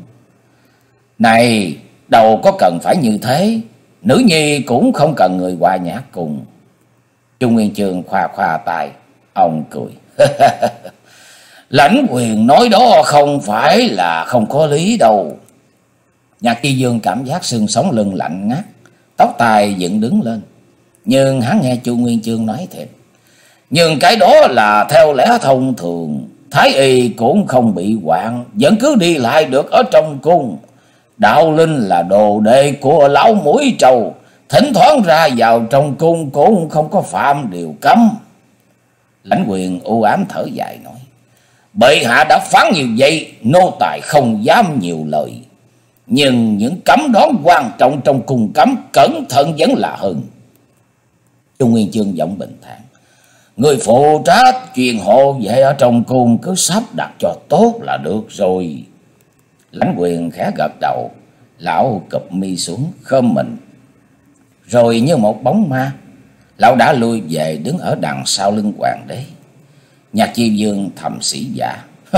Này, đâu có cần phải như thế, nữ nhi cũng không cần người hòa nhạc cùng. Chu Nguyên Chương khoa khoa tay, ông cười: Lãnh Quyền nói đó không phải là không có lý đâu. Nhạc Chi Dương cảm giác xương sống lưng lạnh ngắt, tóc tai dựng đứng lên. Nhưng hắn nghe Chu Nguyên Chương nói thêm: Nhưng cái đó là theo lẽ thông thường, thái y cũng không bị hoạn, vẫn cứ đi lại được ở trong cung. Đạo Linh là đồ đệ của Lão Mũi Trâu, thỉnh thoảng ra vào trong cung cũng không có phạm điều cấm. Lãnh Quyền u ám thở dài nói: Bệ hạ đã phán như vậy, nô tài không dám nhiều lời. Nhưng những cấm đoán quan trọng trong cung cấm, cẩn thận vẫn là hơn. Trung Nguyên Chương giọng bình thản: Người phụ trách truyền hộ vệ ở trong cung cứ sắp đặt cho tốt là được rồi. Lãnh Quyền khẽ gật đầu, lão cụp mi xuống khom mình. Rồi như một bóng ma, lão đã lui về đứng ở đằng sau lưng hoàng đế. Nhạc Chi Dương thầm sĩ dạ: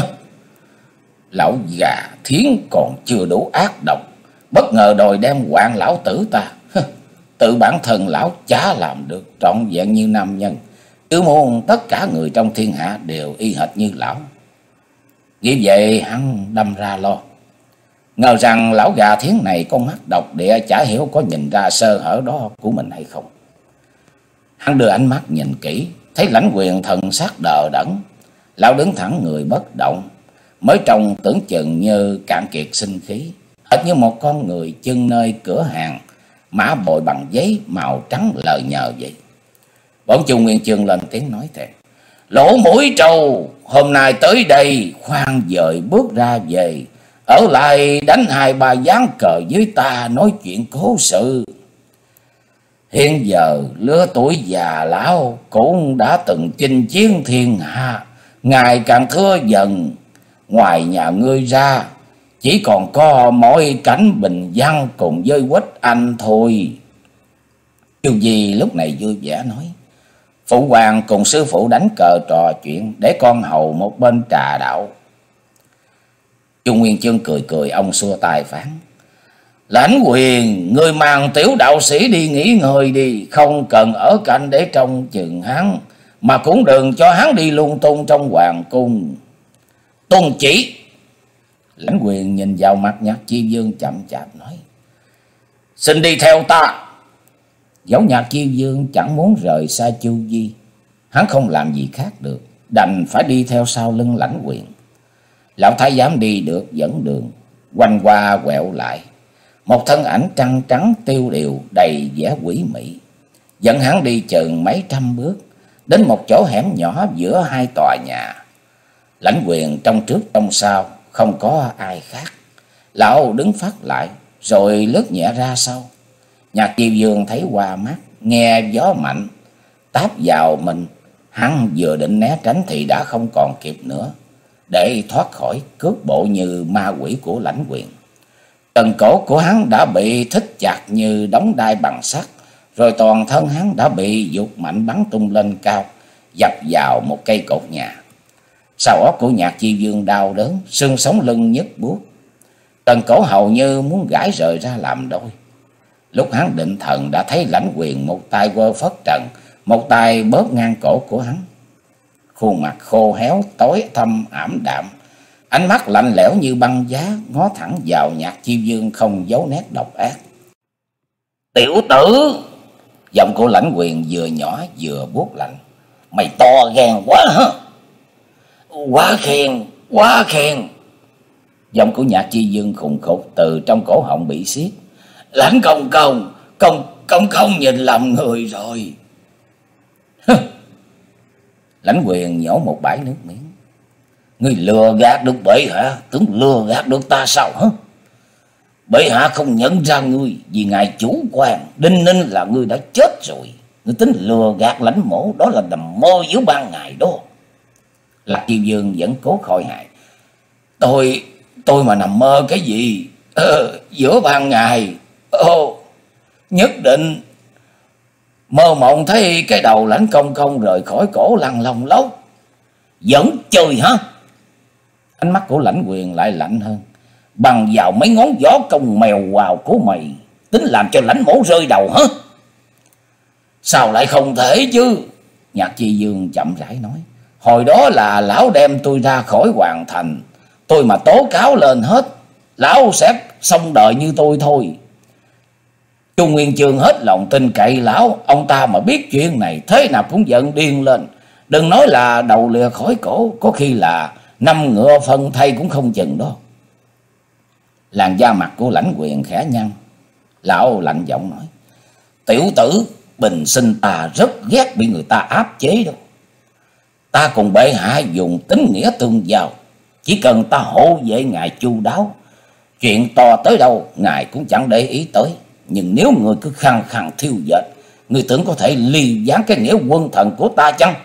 Lão gà thiến còn chưa đủ ác độc, bất ngờ đòi đem hoạn lão tử ta. Tự bản thân lão chả làm được trọn vẹn như nam nhân, cứ muốn tất cả người trong thiên hạ đều y hệt như lão. Nghĩ vậy hắn đâm ra lo, ngờ rằng lão gà thiến này con mắt độc địa, chả hiểu có nhìn ra sơ hở đó của mình hay không. Hắn đưa ánh mắt nhìn kỹ, thấy Lãnh Quyền thần sắc đờ đẫn, Lão đứng thẳng người bất động, mới trông tưởng chừng như cạn kiệt sinh khí, hệt như một con người chân nơi cửa hàng mã bội bằng giấy màu trắng lờ nhờ vậy. Bỗng Chu Nguyên Chương lên tiếng nói thề: Lỗ Mũi Trâu, hôm nay tới đây khoan dời bước ra về, ở lại đánh hai ba ván cờ với ta nói chuyện cố sự. Hiện giờ lứa tuổi già lão cũng đã từng chinh chiến thiên hạ, ngày càng thưa dần. Ngoài nhà ngươi ra, chỉ còn có mỗi cảnh Bình Văn cùng với Quách Anh thôi. Chu Di lúc này vui vẻ nói: Phụ hoàng cùng sư phụ đánh cờ trò chuyện, để con hầu một bên trà đạo. Chu Nguyên Chương cười cười, ông xua tay phán: Lãnh Quyền, ngươi mang tiểu đạo sĩ đi nghỉ ngơi đi, không cần ở cạnh để trông chừng hắn, mà cũng đừng cho hắn đi lung tung trong hoàng cung. Tuân chỉ. Lãnh Quyền nhìn vào mặt Nhạc Chi Dương chậm chạp nói: Xin đi theo ta. Dẫu Nhạc Chi Dương chẳng muốn rời xa Chu Di, hắn không làm gì khác được, đành phải đi theo sau lưng Lãnh Quyền. Lão thái giám đi được dẫn đường, quanh qua quẹo lại, một thân ảnh trăng trắng tiêu điều đầy vẻ quỷ mị, dẫn hắn đi chừng mấy trăm bước, đến một chỗ hẻm nhỏ giữa hai tòa nhà. Lãnh Quyền trong trước trong sau, không có ai khác. Lão đứng phát lại, rồi lướt nhẹ ra sau. Nhạc Chi Dương thấy qua mắt, nghe gió mạnh táp vào mình, hắn vừa định né tránh thì đã không còn kịp nữa, để thoát khỏi cước bộ như ma quỷ của Lãnh Quyền. Cần cổ của hắn đã bị thít chặt như đóng đai bằng sắt, rồi toàn thân hắn đã bị giục mạnh bắn tung lên cao, dập vào một cây cột nhà. Sau óc của Nhạc Chi Dương đau đớn, xương sống lưng nhức buốt, cần cổ hầu như muốn gãy rời ra làm đôi. Lúc hắn định thần đã thấy Lãnh Quyền một tay quơ phất trần, một tay bóp ngang cổ của hắn. Khuôn mặt khô héo tối thâm ảm đạm, ánh mắt lạnh lẽo như băng giá, ngó thẳng vào Nhạc Chi Dương không giấu nét độc ác. Tiểu tử! Giọng của Lãnh Quyền vừa nhỏ vừa buốt lạnh. Mày to gan quá hả? Quá khen, quá khen. Giọng của Nhạc Chi Dương khùng khục từ trong cổ họng bị xiết. Lãnh công công, công công không nhìn lầm người rồi. Lãnh Quyền nhổ một bãi nước miếng. Ngươi lừa gạt được bệ hạ, tưởng lừa gạt được ta sao hả? Bệ hạ không nhận ra ngươi, vì ngài chủ quan đinh ninh là ngươi đã chết rồi. Ngươi tính lừa gạt Lãnh mổ, đó là nằm mơ giữa ban ngày đó. Lạc Chi Dương vẫn cố khôi hài. Tôi, tôi mà nằm mơ cái gì? Ờ, giữa ban ngày, ồ, nhất định mơ mộng thấy cái đầu Lãnh công công rời khỏi cổ lăn lông lốc. Vẫn chơi hả? Ánh mắt của Lãnh Quyền lại lạnh hơn. Bằng vào mấy ngón gió công mèo quào của mày, tính làm cho Lãnh mổ rơi đầu hả? Sao lại không thể chứ? Nhạc Chi Dương chậm rãi nói. Hồi đó là lão đem tôi ra khỏi hoàng thành, tôi mà tố cáo lên hết, lão sẽ xong đời như tôi thôi. Chu Nguyên Chương hết lòng tin cậy lão, ông ta mà biết chuyện này thế nào cũng giận điên lên. Đừng nói là đầu lìa khỏi cổ, có khi là năm ngựa phân thay cũng không chừng đó. Làn da mặt của Lãnh Quyền khẽ nhăn, lão lạnh giọng nói. Tiểu tử, bình sinh ta rất ghét bị người ta áp chế đâu. Ta cùng bệ hạ dùng tính nghĩa tương giao, chỉ cần ta hộ vệ ngài chu đáo, chuyện to tới đâu ngài cũng chẳng để ý tới. Nhưng nếu người cứ khăng khăng thiêu dệt, người tưởng có thể ly gián cái nghĩa quân thần của ta chăng?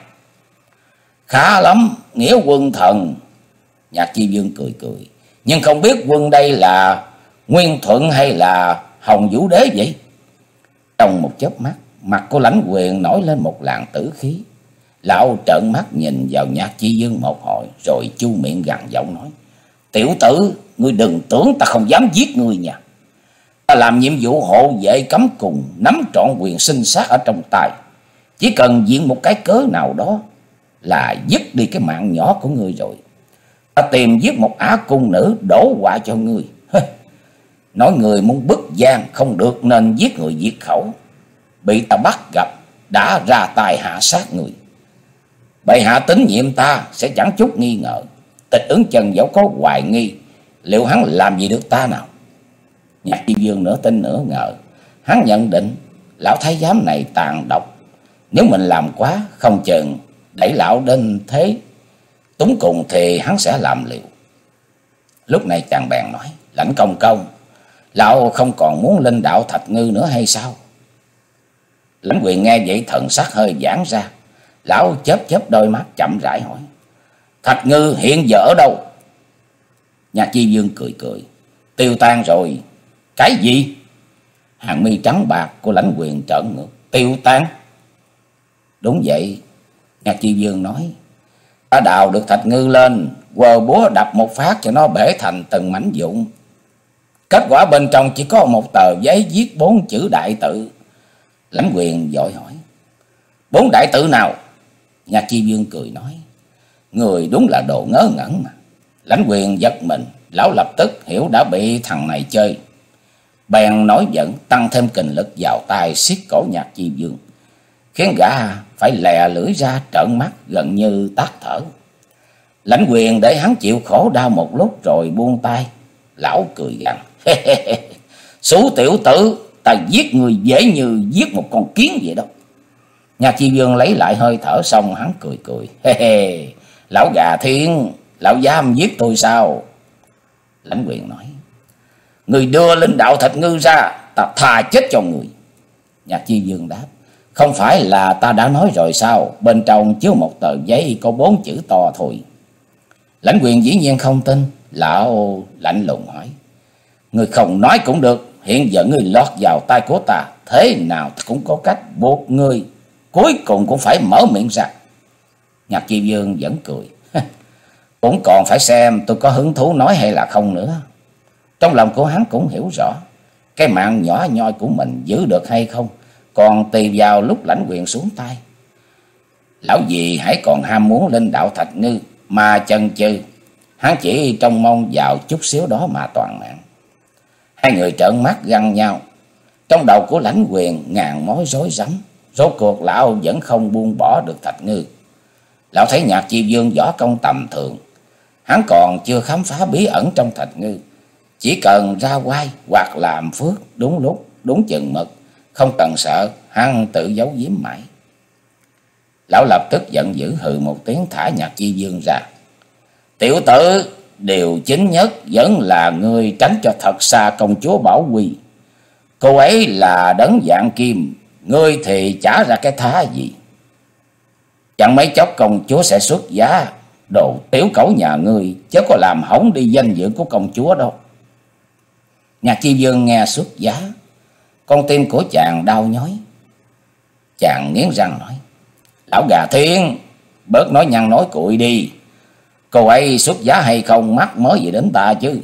Khá lắm, nghĩa quân thần. Nhạc Chi Dương cười cười. Nhưng không biết quân đây là Nguyên Thuận hay là Hồng Vũ Đế vậy? Trong một chớp mắt, mặt của Lãnh Quyền nổi lên một làn tử khí. Lão trợn mắt nhìn vào Nhạc Chi Dương một hồi, rồi chu miệng gằn giọng nói. Tiểu tử, ngươi đừng tưởng ta không dám giết ngươi nha. Ta làm nhiệm vụ hộ vệ cấm cùng, nắm trọn quyền sinh sát ở trong tay. Chỉ cần diện một cái cớ nào đó là dứt đi cái mạng nhỏ của ngươi rồi. Ta tìm giết một á cung nữ đổ họa cho ngươi. Nói người muốn bức gian không được nên giết người diệt khẩu. Bị ta bắt gặp đã ra tay hạ sát người. Bệ hạ tín nhiệm ta sẽ chẳng chút nghi ngờ. Tịch Ứng Chân dẫu có hoài nghi, liệu hắn làm gì được ta nào? Nhạc Chi Dương nửa tin nửa ngờ. Hắn nhận định lão thái giám này tàn độc, nếu mình làm quá không chừng đẩy lão đến thế túng cùng thì hắn sẽ làm liều. Lúc này chàng bèn nói: Lãnh công công, lão không còn muốn lên đạo Thạch Ngư nữa hay sao? Lãnh Quyền nghe vậy thần sắc hơi giãn ra. Lão chớp chớp đôi mắt chậm rãi hỏi: Thạch Ngư hiện giờ ở đâu? Nhạc Chi Dương cười cười: Tiêu tan rồi. Cái gì? Hàng mi trắng bạc của Lãnh Quyền trợn ngược. Tiêu tan? Đúng vậy. Nhạc Chi Dương nói: Ta đào được Thạch Ngư lên, quờ búa đập một phát cho nó bể thành từng mảnh vụn. Kết quả bên trong chỉ có một tờ giấy viết bốn chữ đại tự. Lãnh Quyền vội hỏi: Bốn đại tự nào? Nhạc Chi Dương cười nói: Người đúng là đồ ngớ ngẩn mà. Lãnh Quyền giật mình. Lão lập tức hiểu đã bị thằng này chơi, bèn nói giận, tăng thêm kình lực vào tay siết cổ Nhạc Chi Dương, khiến gã phải lè lưỡi ra trợn mắt gần như tắt thở. Lãnh Quyền để hắn chịu khổ đau một lúc rồi buông tay. Lão cười gằn: Số tiểu tử, ta giết người dễ như giết một con kiến vậy đó. Nhạc Chi Dương lấy lại hơi thở xong hắn cười cười: Hê hê, lão gà thiên, lão dám giết tôi sao? Lãnh Quyền nói: Người đưa linh đạo Thạch Ngư ra, ta thà chết cho người. Nhạc Chi Dương đáp: Không phải là ta đã nói rồi sao? Bên trong chứa một tờ giấy có bốn chữ to thôi. Lãnh Quyền dĩ nhiên không tin. Lão lạnh lùng hỏi: Người không nói cũng được, hiện giờ người lọt vào tay của ta, thế nào cũng có cách buộc ngươi cuối cùng cũng phải mở miệng ra. Nhạc Chi Dương vẫn cười: Cũng còn phải xem tôi có hứng thú nói hay là không nữa. Trong lòng của hắn cũng hiểu rõ, cái mạng nhỏ nhoi của mình giữ được hay không còn tùy vào lúc Lãnh Quyền xuống tay. Lão gì hãy còn ham muốn lên đạo Thạch Ngư mà chần chừ, hắn chỉ trông mong vào chút xíu đó mà toàn mạng. Hai người trợn mắt găng nhau. Trong đầu của Lãnh Quyền ngàn mối rối rắm. Rốt cuộc lão vẫn không buông bỏ được Thạch Ngư. Lão thấy Nhạc Chi Dương võ công tầm thường, hắn còn chưa khám phá bí ẩn trong Thạch Ngư. Chỉ cần ra oai hoặc làm phước đúng lúc đúng chừng mực, không cần sợ, hắn tự giấu giếm mãi. Lão lập tức giận dữ hừ một tiếng thả Nhạc Chi Dương ra. Tiểu tử, điều chính nhất vẫn là ngươi tránh cho thật xa công chúa Bảo Quy. Cô ấy là đấng vạn kim, ngươi thì trả ra cái thá gì? Chẳng mấy chốc công chúa sẽ xuất giá. Đồ tiểu cẩu nhà ngươi chớ có làm hỏng đi danh dự của công chúa đâu. Nhạc Chi Dương nghe xuất giá, con tim của chàng đau nhói. Chàng nghiến răng nói: Lão gà thiên, bớt nói nhăn nói cuội đi. Cô ấy xuất giá hay không mắc mới gì đến ta chứ?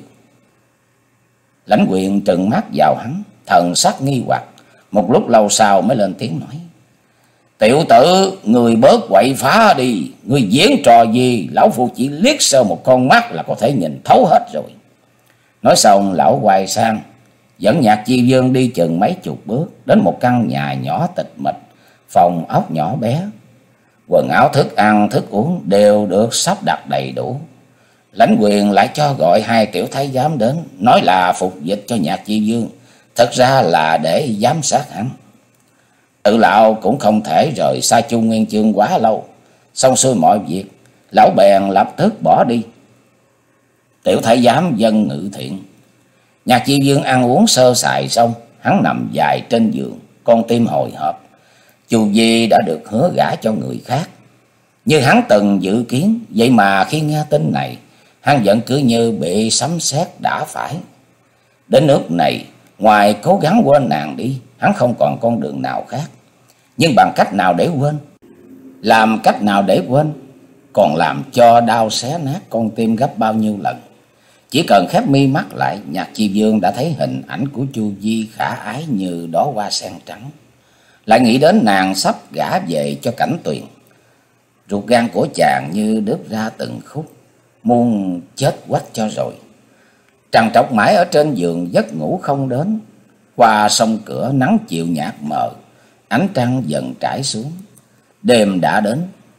Lãnh Quyền trừng mắt vào hắn, thần sắc nghi hoặc. Một lúc lâu sau mới lên tiếng nói: Tiểu tử, người bớt quậy phá đi. Người diễn trò gì, lão phu chỉ liếc sơ một con mắt là có thể nhìn thấu hết rồi. Nói xong lão quay sang, dẫn Nhạc Chi Dương đi chừng mấy chục bước, đến một căn nhà nhỏ tịch mịch, phòng ốc nhỏ bé. Quần áo, thức ăn, thức uống đều được sắp đặt đầy đủ. Lãnh Quyền lại cho gọi hai tiểu thái giám đến, nói là phục dịch cho Nhạc Chi Dương, thật ra là để giám sát hắn. Tự lão cũng không thể rời xa Chu Nguyên Chương quá lâu. Xong xuôi mọi việc, lão bèn lập tức bỏ đi. Tiểu thái giám dân ngự thiện. Nhạc Chi Dương ăn uống sơ sài xong, hắn nằm dài trên giường, con tim hồi hộp. Chu Di đã được hứa gả cho người khác, như hắn từng dự kiến. Vậy mà khi nghe tin này, hắn vẫn cứ như bị sấm sét đã phải. Đến nước này, ngoài cố gắng quên nàng đi, hắn không còn con đường nào khác. Nhưng bằng cách nào để quên? Làm cách nào để quên? Còn làm cho đau xé nát con tim gấp bao nhiêu lần. Chỉ cần khép mi mắt lại, Nhạc Chi Dương đã thấy hình ảnh của Chu Di khả ái như đóa hoa sen trắng. Lại nghĩ đến nàng sắp gả về cho Cảnh Tuyền, ruột gan của chàng như đứt ra từng khúc, muốn chết quách cho rồi. Trằn trọc mãi ở trên giường, giấc ngủ không đến. Qua sông cửa, nắng chiều nhạt mờ, ánh trăng dần trải xuống. Đêm đã đến.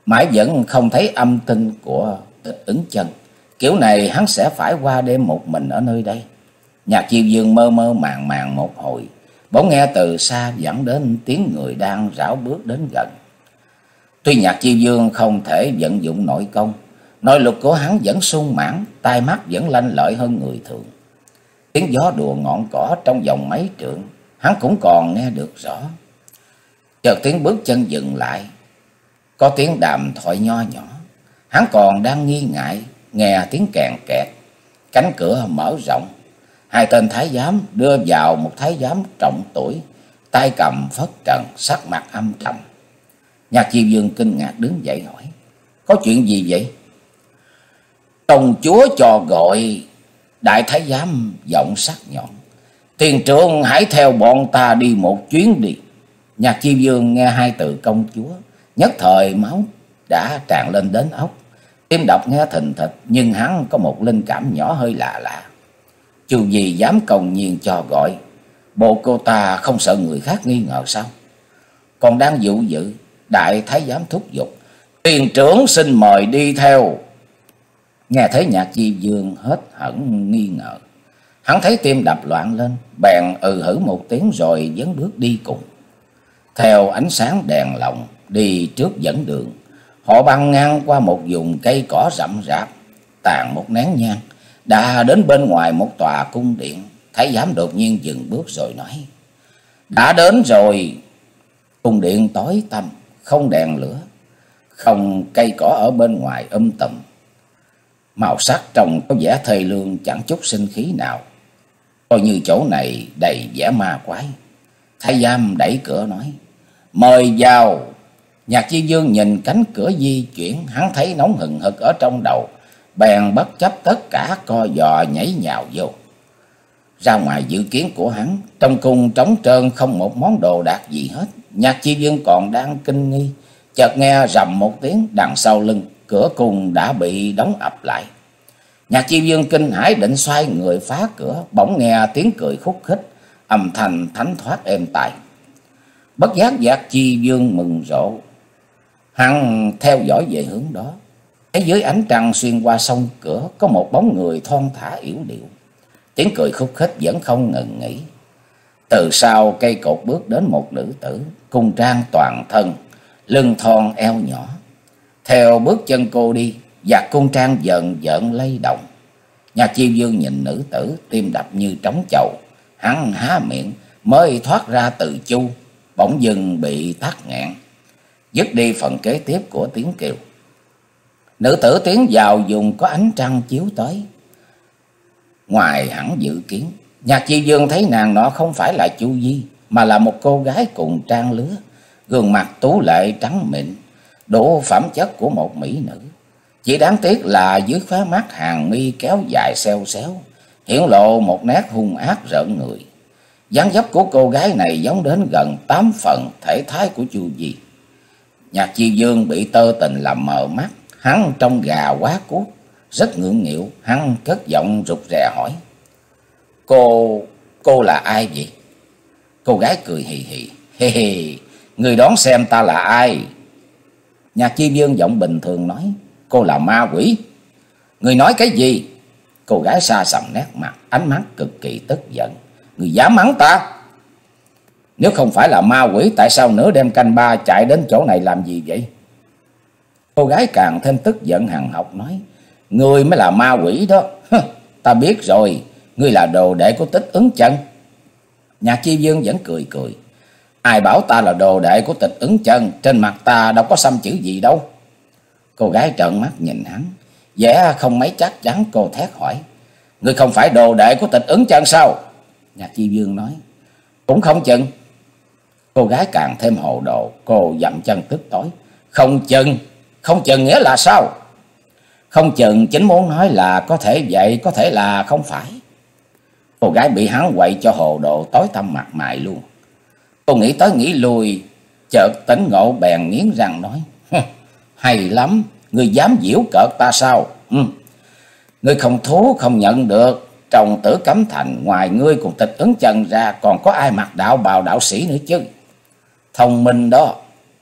mãi vẫn không thấy âm tinh của Tịch Ứng Chân. Kiểu này hắn sẽ phải qua đêm một mình ở nơi đây. Nhạc Chiêu Dương mơ mơ màng màng một hồi, bỗng nghe từ xa vẳng đến tiếng người đang rảo bước đến gần. Tuy Nhạc Chiêu Dương không thể vận dụng nội công, nội lực của hắn vẫn sung mãn, tai mắt vẫn lanh lợi hơn người thường. Tiếng gió đùa ngọn cỏ trong vòng mấy trượng, hắn cũng còn nghe được rõ. Chợt tiếng bước chân dừng lại, có tiếng đàm thoại nho nhỏ. Hắn còn đang nghi ngại, nghe tiếng kèn kẹt, cánh cửa mở rộng. Hai tên thái giám đưa vào một thái giám trọng tuổi, tay cầm phất trần, sắc mặt âm trầm. Nhạc Chiêu Dương kinh ngạc đứng dậy hỏi: có chuyện gì vậy? Công chúa cho gọi. Đại thái giám giọng sắc nhọn: tiền trượng hãy theo bọn ta đi một chuyến đi. Nhạc Chiêu Dương nghe hai từ công chúa, nhất thời máu đã tràn lên đến óc, tim đập nghe thình thịch. Nhưng hắn có một linh cảm nhỏ hơi lạ lạ. Chu gì dám công nhiên cho gọi, bộ cô ta không sợ người khác nghi ngờ sao? Còn đang dụ dự, đại thái giám thúc giục: tiền trưởng xin mời đi theo. Nghe thấy Nhạc Chiêu Dương hết hẳn nghi ngờ, hắn thấy tim đập loạn lên, bèn ừ hử một tiếng rồi dấn bước đi cùng. Theo ánh sáng đèn lồng đi trước dẫn đường, họ băng ngang qua một vùng cây cỏ rậm rạp, tàn một nén nhang, đã đến bên ngoài một tòa cung điện. Thái giám đột nhiên dừng bước rồi nói: đã đến rồi. Cung điện tối tăm, không đèn lửa, không cây cỏ ở bên ngoài um tùm, màu sắc trông có vẻ thê lương chẳng chút sinh khí nào, coi như chỗ này đầy vẻ ma quái. Thái giám đẩy cửa nói: mời vào. Nhạc Chiêu Dương nhìn cánh cửa di chuyển, hắn thấy nóng hừng hực ở trong đầu, bèn bất chấp tất cả co giò nhảy nhào vô. Ra ngoài dự kiến của hắn, trong cung trống trơn không một món đồ đạc gì hết. Nhạc Chiêu Dương còn đang kinh nghi, chợt nghe rầm một tiếng, đằng sau lưng cửa cung đã bị đóng ập lại. Nhạc Chiêu Dương kinh hãi định xoay người phá cửa, bỗng nghe tiếng cười khúc khích, âm thanh thánh thoát êm tai. Bất giác Nhạc Chiêu Dương mừng rộ, hắn theo dõi về hướng đó. Thấy dưới ánh trăng xuyên qua sông cửa có một bóng người thon thả yểu điệu, tiếng cười khúc khích vẫn không ngừng nghỉ. Từ sau cây cột bước đến một nữ tử, cung trang toàn thân, lưng thon eo nhỏ. Theo bước chân cô đi, vạt cung trang dần dần lay động. Nhạc Chiêu Dương nhìn nữ tử, tim đập như trống chầu. Hắn há miệng mới thoát ra từ chu, bỗng dưng bị tắc nghẹn, dứt đi phần kế tiếp của tiếng kêu. Nữ tử tiến vào vùng có ánh trăng chiếu tới. Ngoài hẳn dự kiến, Nhạc Chiêu Dương thấy nàng nọ không phải là Chu Di, mà là một cô gái cùng trang lứa, gương mặt tú lệ trắng mịn, đủ phẩm chất của một mỹ nữ. Chỉ đáng tiếc là dưới khóe mắt hàng mi kéo dài xeo xéo, hiển lộ một nét hung ác rợn người. Dáng dấp của cô gái này giống đến gần tám phần thể thái của Chu Di. Nhạc Chiêu Dương bị tơ tình làm mờ mắt, hắn trông gà quá cuốc, rất ngượng nghịu. Hắn cất giọng rụt rè hỏi: Cô, cô là ai vậy? Cô gái cười hì hì: Hê hê, người đoán xem ta là ai? Nhạc Chiêu Dương giọng bình thường nói: Cô là ma quỷ. Người nói cái gì? Cô gái xa sầm nét mặt, ánh mắt cực kỳ tức giận: Người dám mắng ta? Nếu không phải là ma quỷ, tại sao nửa đêm canh ba chạy đến chỗ này làm gì vậy? Cô gái càng thêm tức giận hằn học nói: Ngươi mới là ma quỷ đó. Ta biết rồi, ngươi là đồ đệ của Tịch Ứng Chân. Nhạc Chiêu Dương vẫn cười cười: Ai bảo ta là đồ đệ của Tịch Ứng Chân? Trên mặt ta đâu có xăm chữ gì đâu. Cô gái trợn mắt nhìn hắn, vẻ không mấy chắc chắn. Cô thét hỏi: Ngươi không phải đồ đệ của Tịch Ứng Chân sao? Nhạc Chiêu Dương nói: Cũng không chừng. Cô gái càng thêm hồ đồ, cô dậm chân tức tối: Không chừng? Không chừng nghĩa là sao? Không chừng chính muốn nói là có thể vậy, có thể là không phải. Cô gái bị hắn quậy cho hồ đồ, tối tăm mặt mày luôn. Cô nghĩ tới nghĩ lui, chợt tỉnh ngộ bèn nghiến răng nói: Hay lắm, ngươi dám giễu cợt ta sao? Ừ. Ngươi không thú không nhận được, trong Tử Cấm Thành ngoài ngươi cùng Tịch Ứng Chân ra còn có ai mặc đạo bào đạo sĩ nữa chứ? Thông minh đó.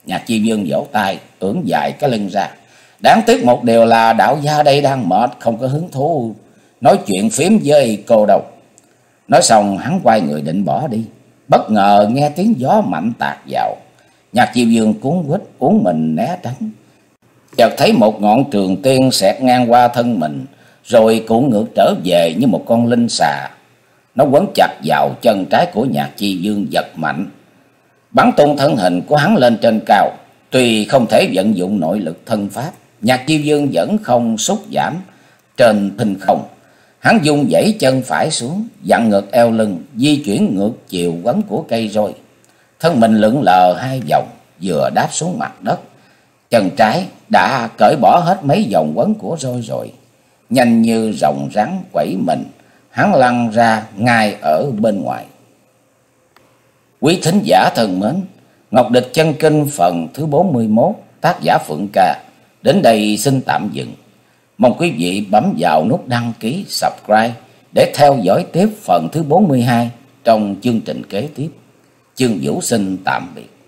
Nhạc Chi Dương vỗ tay, ưỡn dài cái lưng ra. Đáng tiếc một điều là đạo gia đây đang mệt, không có hứng thú nói chuyện phím với cô đâu. Nói xong hắn quay người định bỏ đi. Bất ngờ nghe tiếng gió mạnh tạt vào. Nhạc Chiêu Dương cuốn quýt uốn mình né tránh. Chợt thấy một ngọn trường tiên xẹt ngang qua thân mình, rồi cuộn ngược trở về như một con linh xà. Nó quấn chặt vào chân trái của Nhạc Chi Dương, giật mạnh, bắn tung thân hình của hắn lên trên cao. Tuy không thể vận dụng nội lực thân pháp, Nhạc Chiêu Dương vẫn không sút giảm trên thinh không. Hắn dung dãy chân phải xuống, dặn ngược eo lưng, di chuyển ngược chiều quấn của cây roi. Thân mình lượn lờ hai vòng, vừa đáp xuống mặt đất. Chân trái đã cởi bỏ hết mấy vòng quấn của roi rồi. Nhanh như rồng rắn quẩy mình, hắn lăn ra ngay ở bên ngoài. Quý thính giả thân mến, Ngọc Địch Chân Kinh phần thứ bốn mươi mốt, tác giả Phượng Ca đến đây xin tạm dừng. Mong quý vị bấm vào nút đăng ký, subscribe để theo dõi tiếp phần thứ bốn mươi hai trong chương trình kế tiếp. Chương Vũ xin tạm biệt.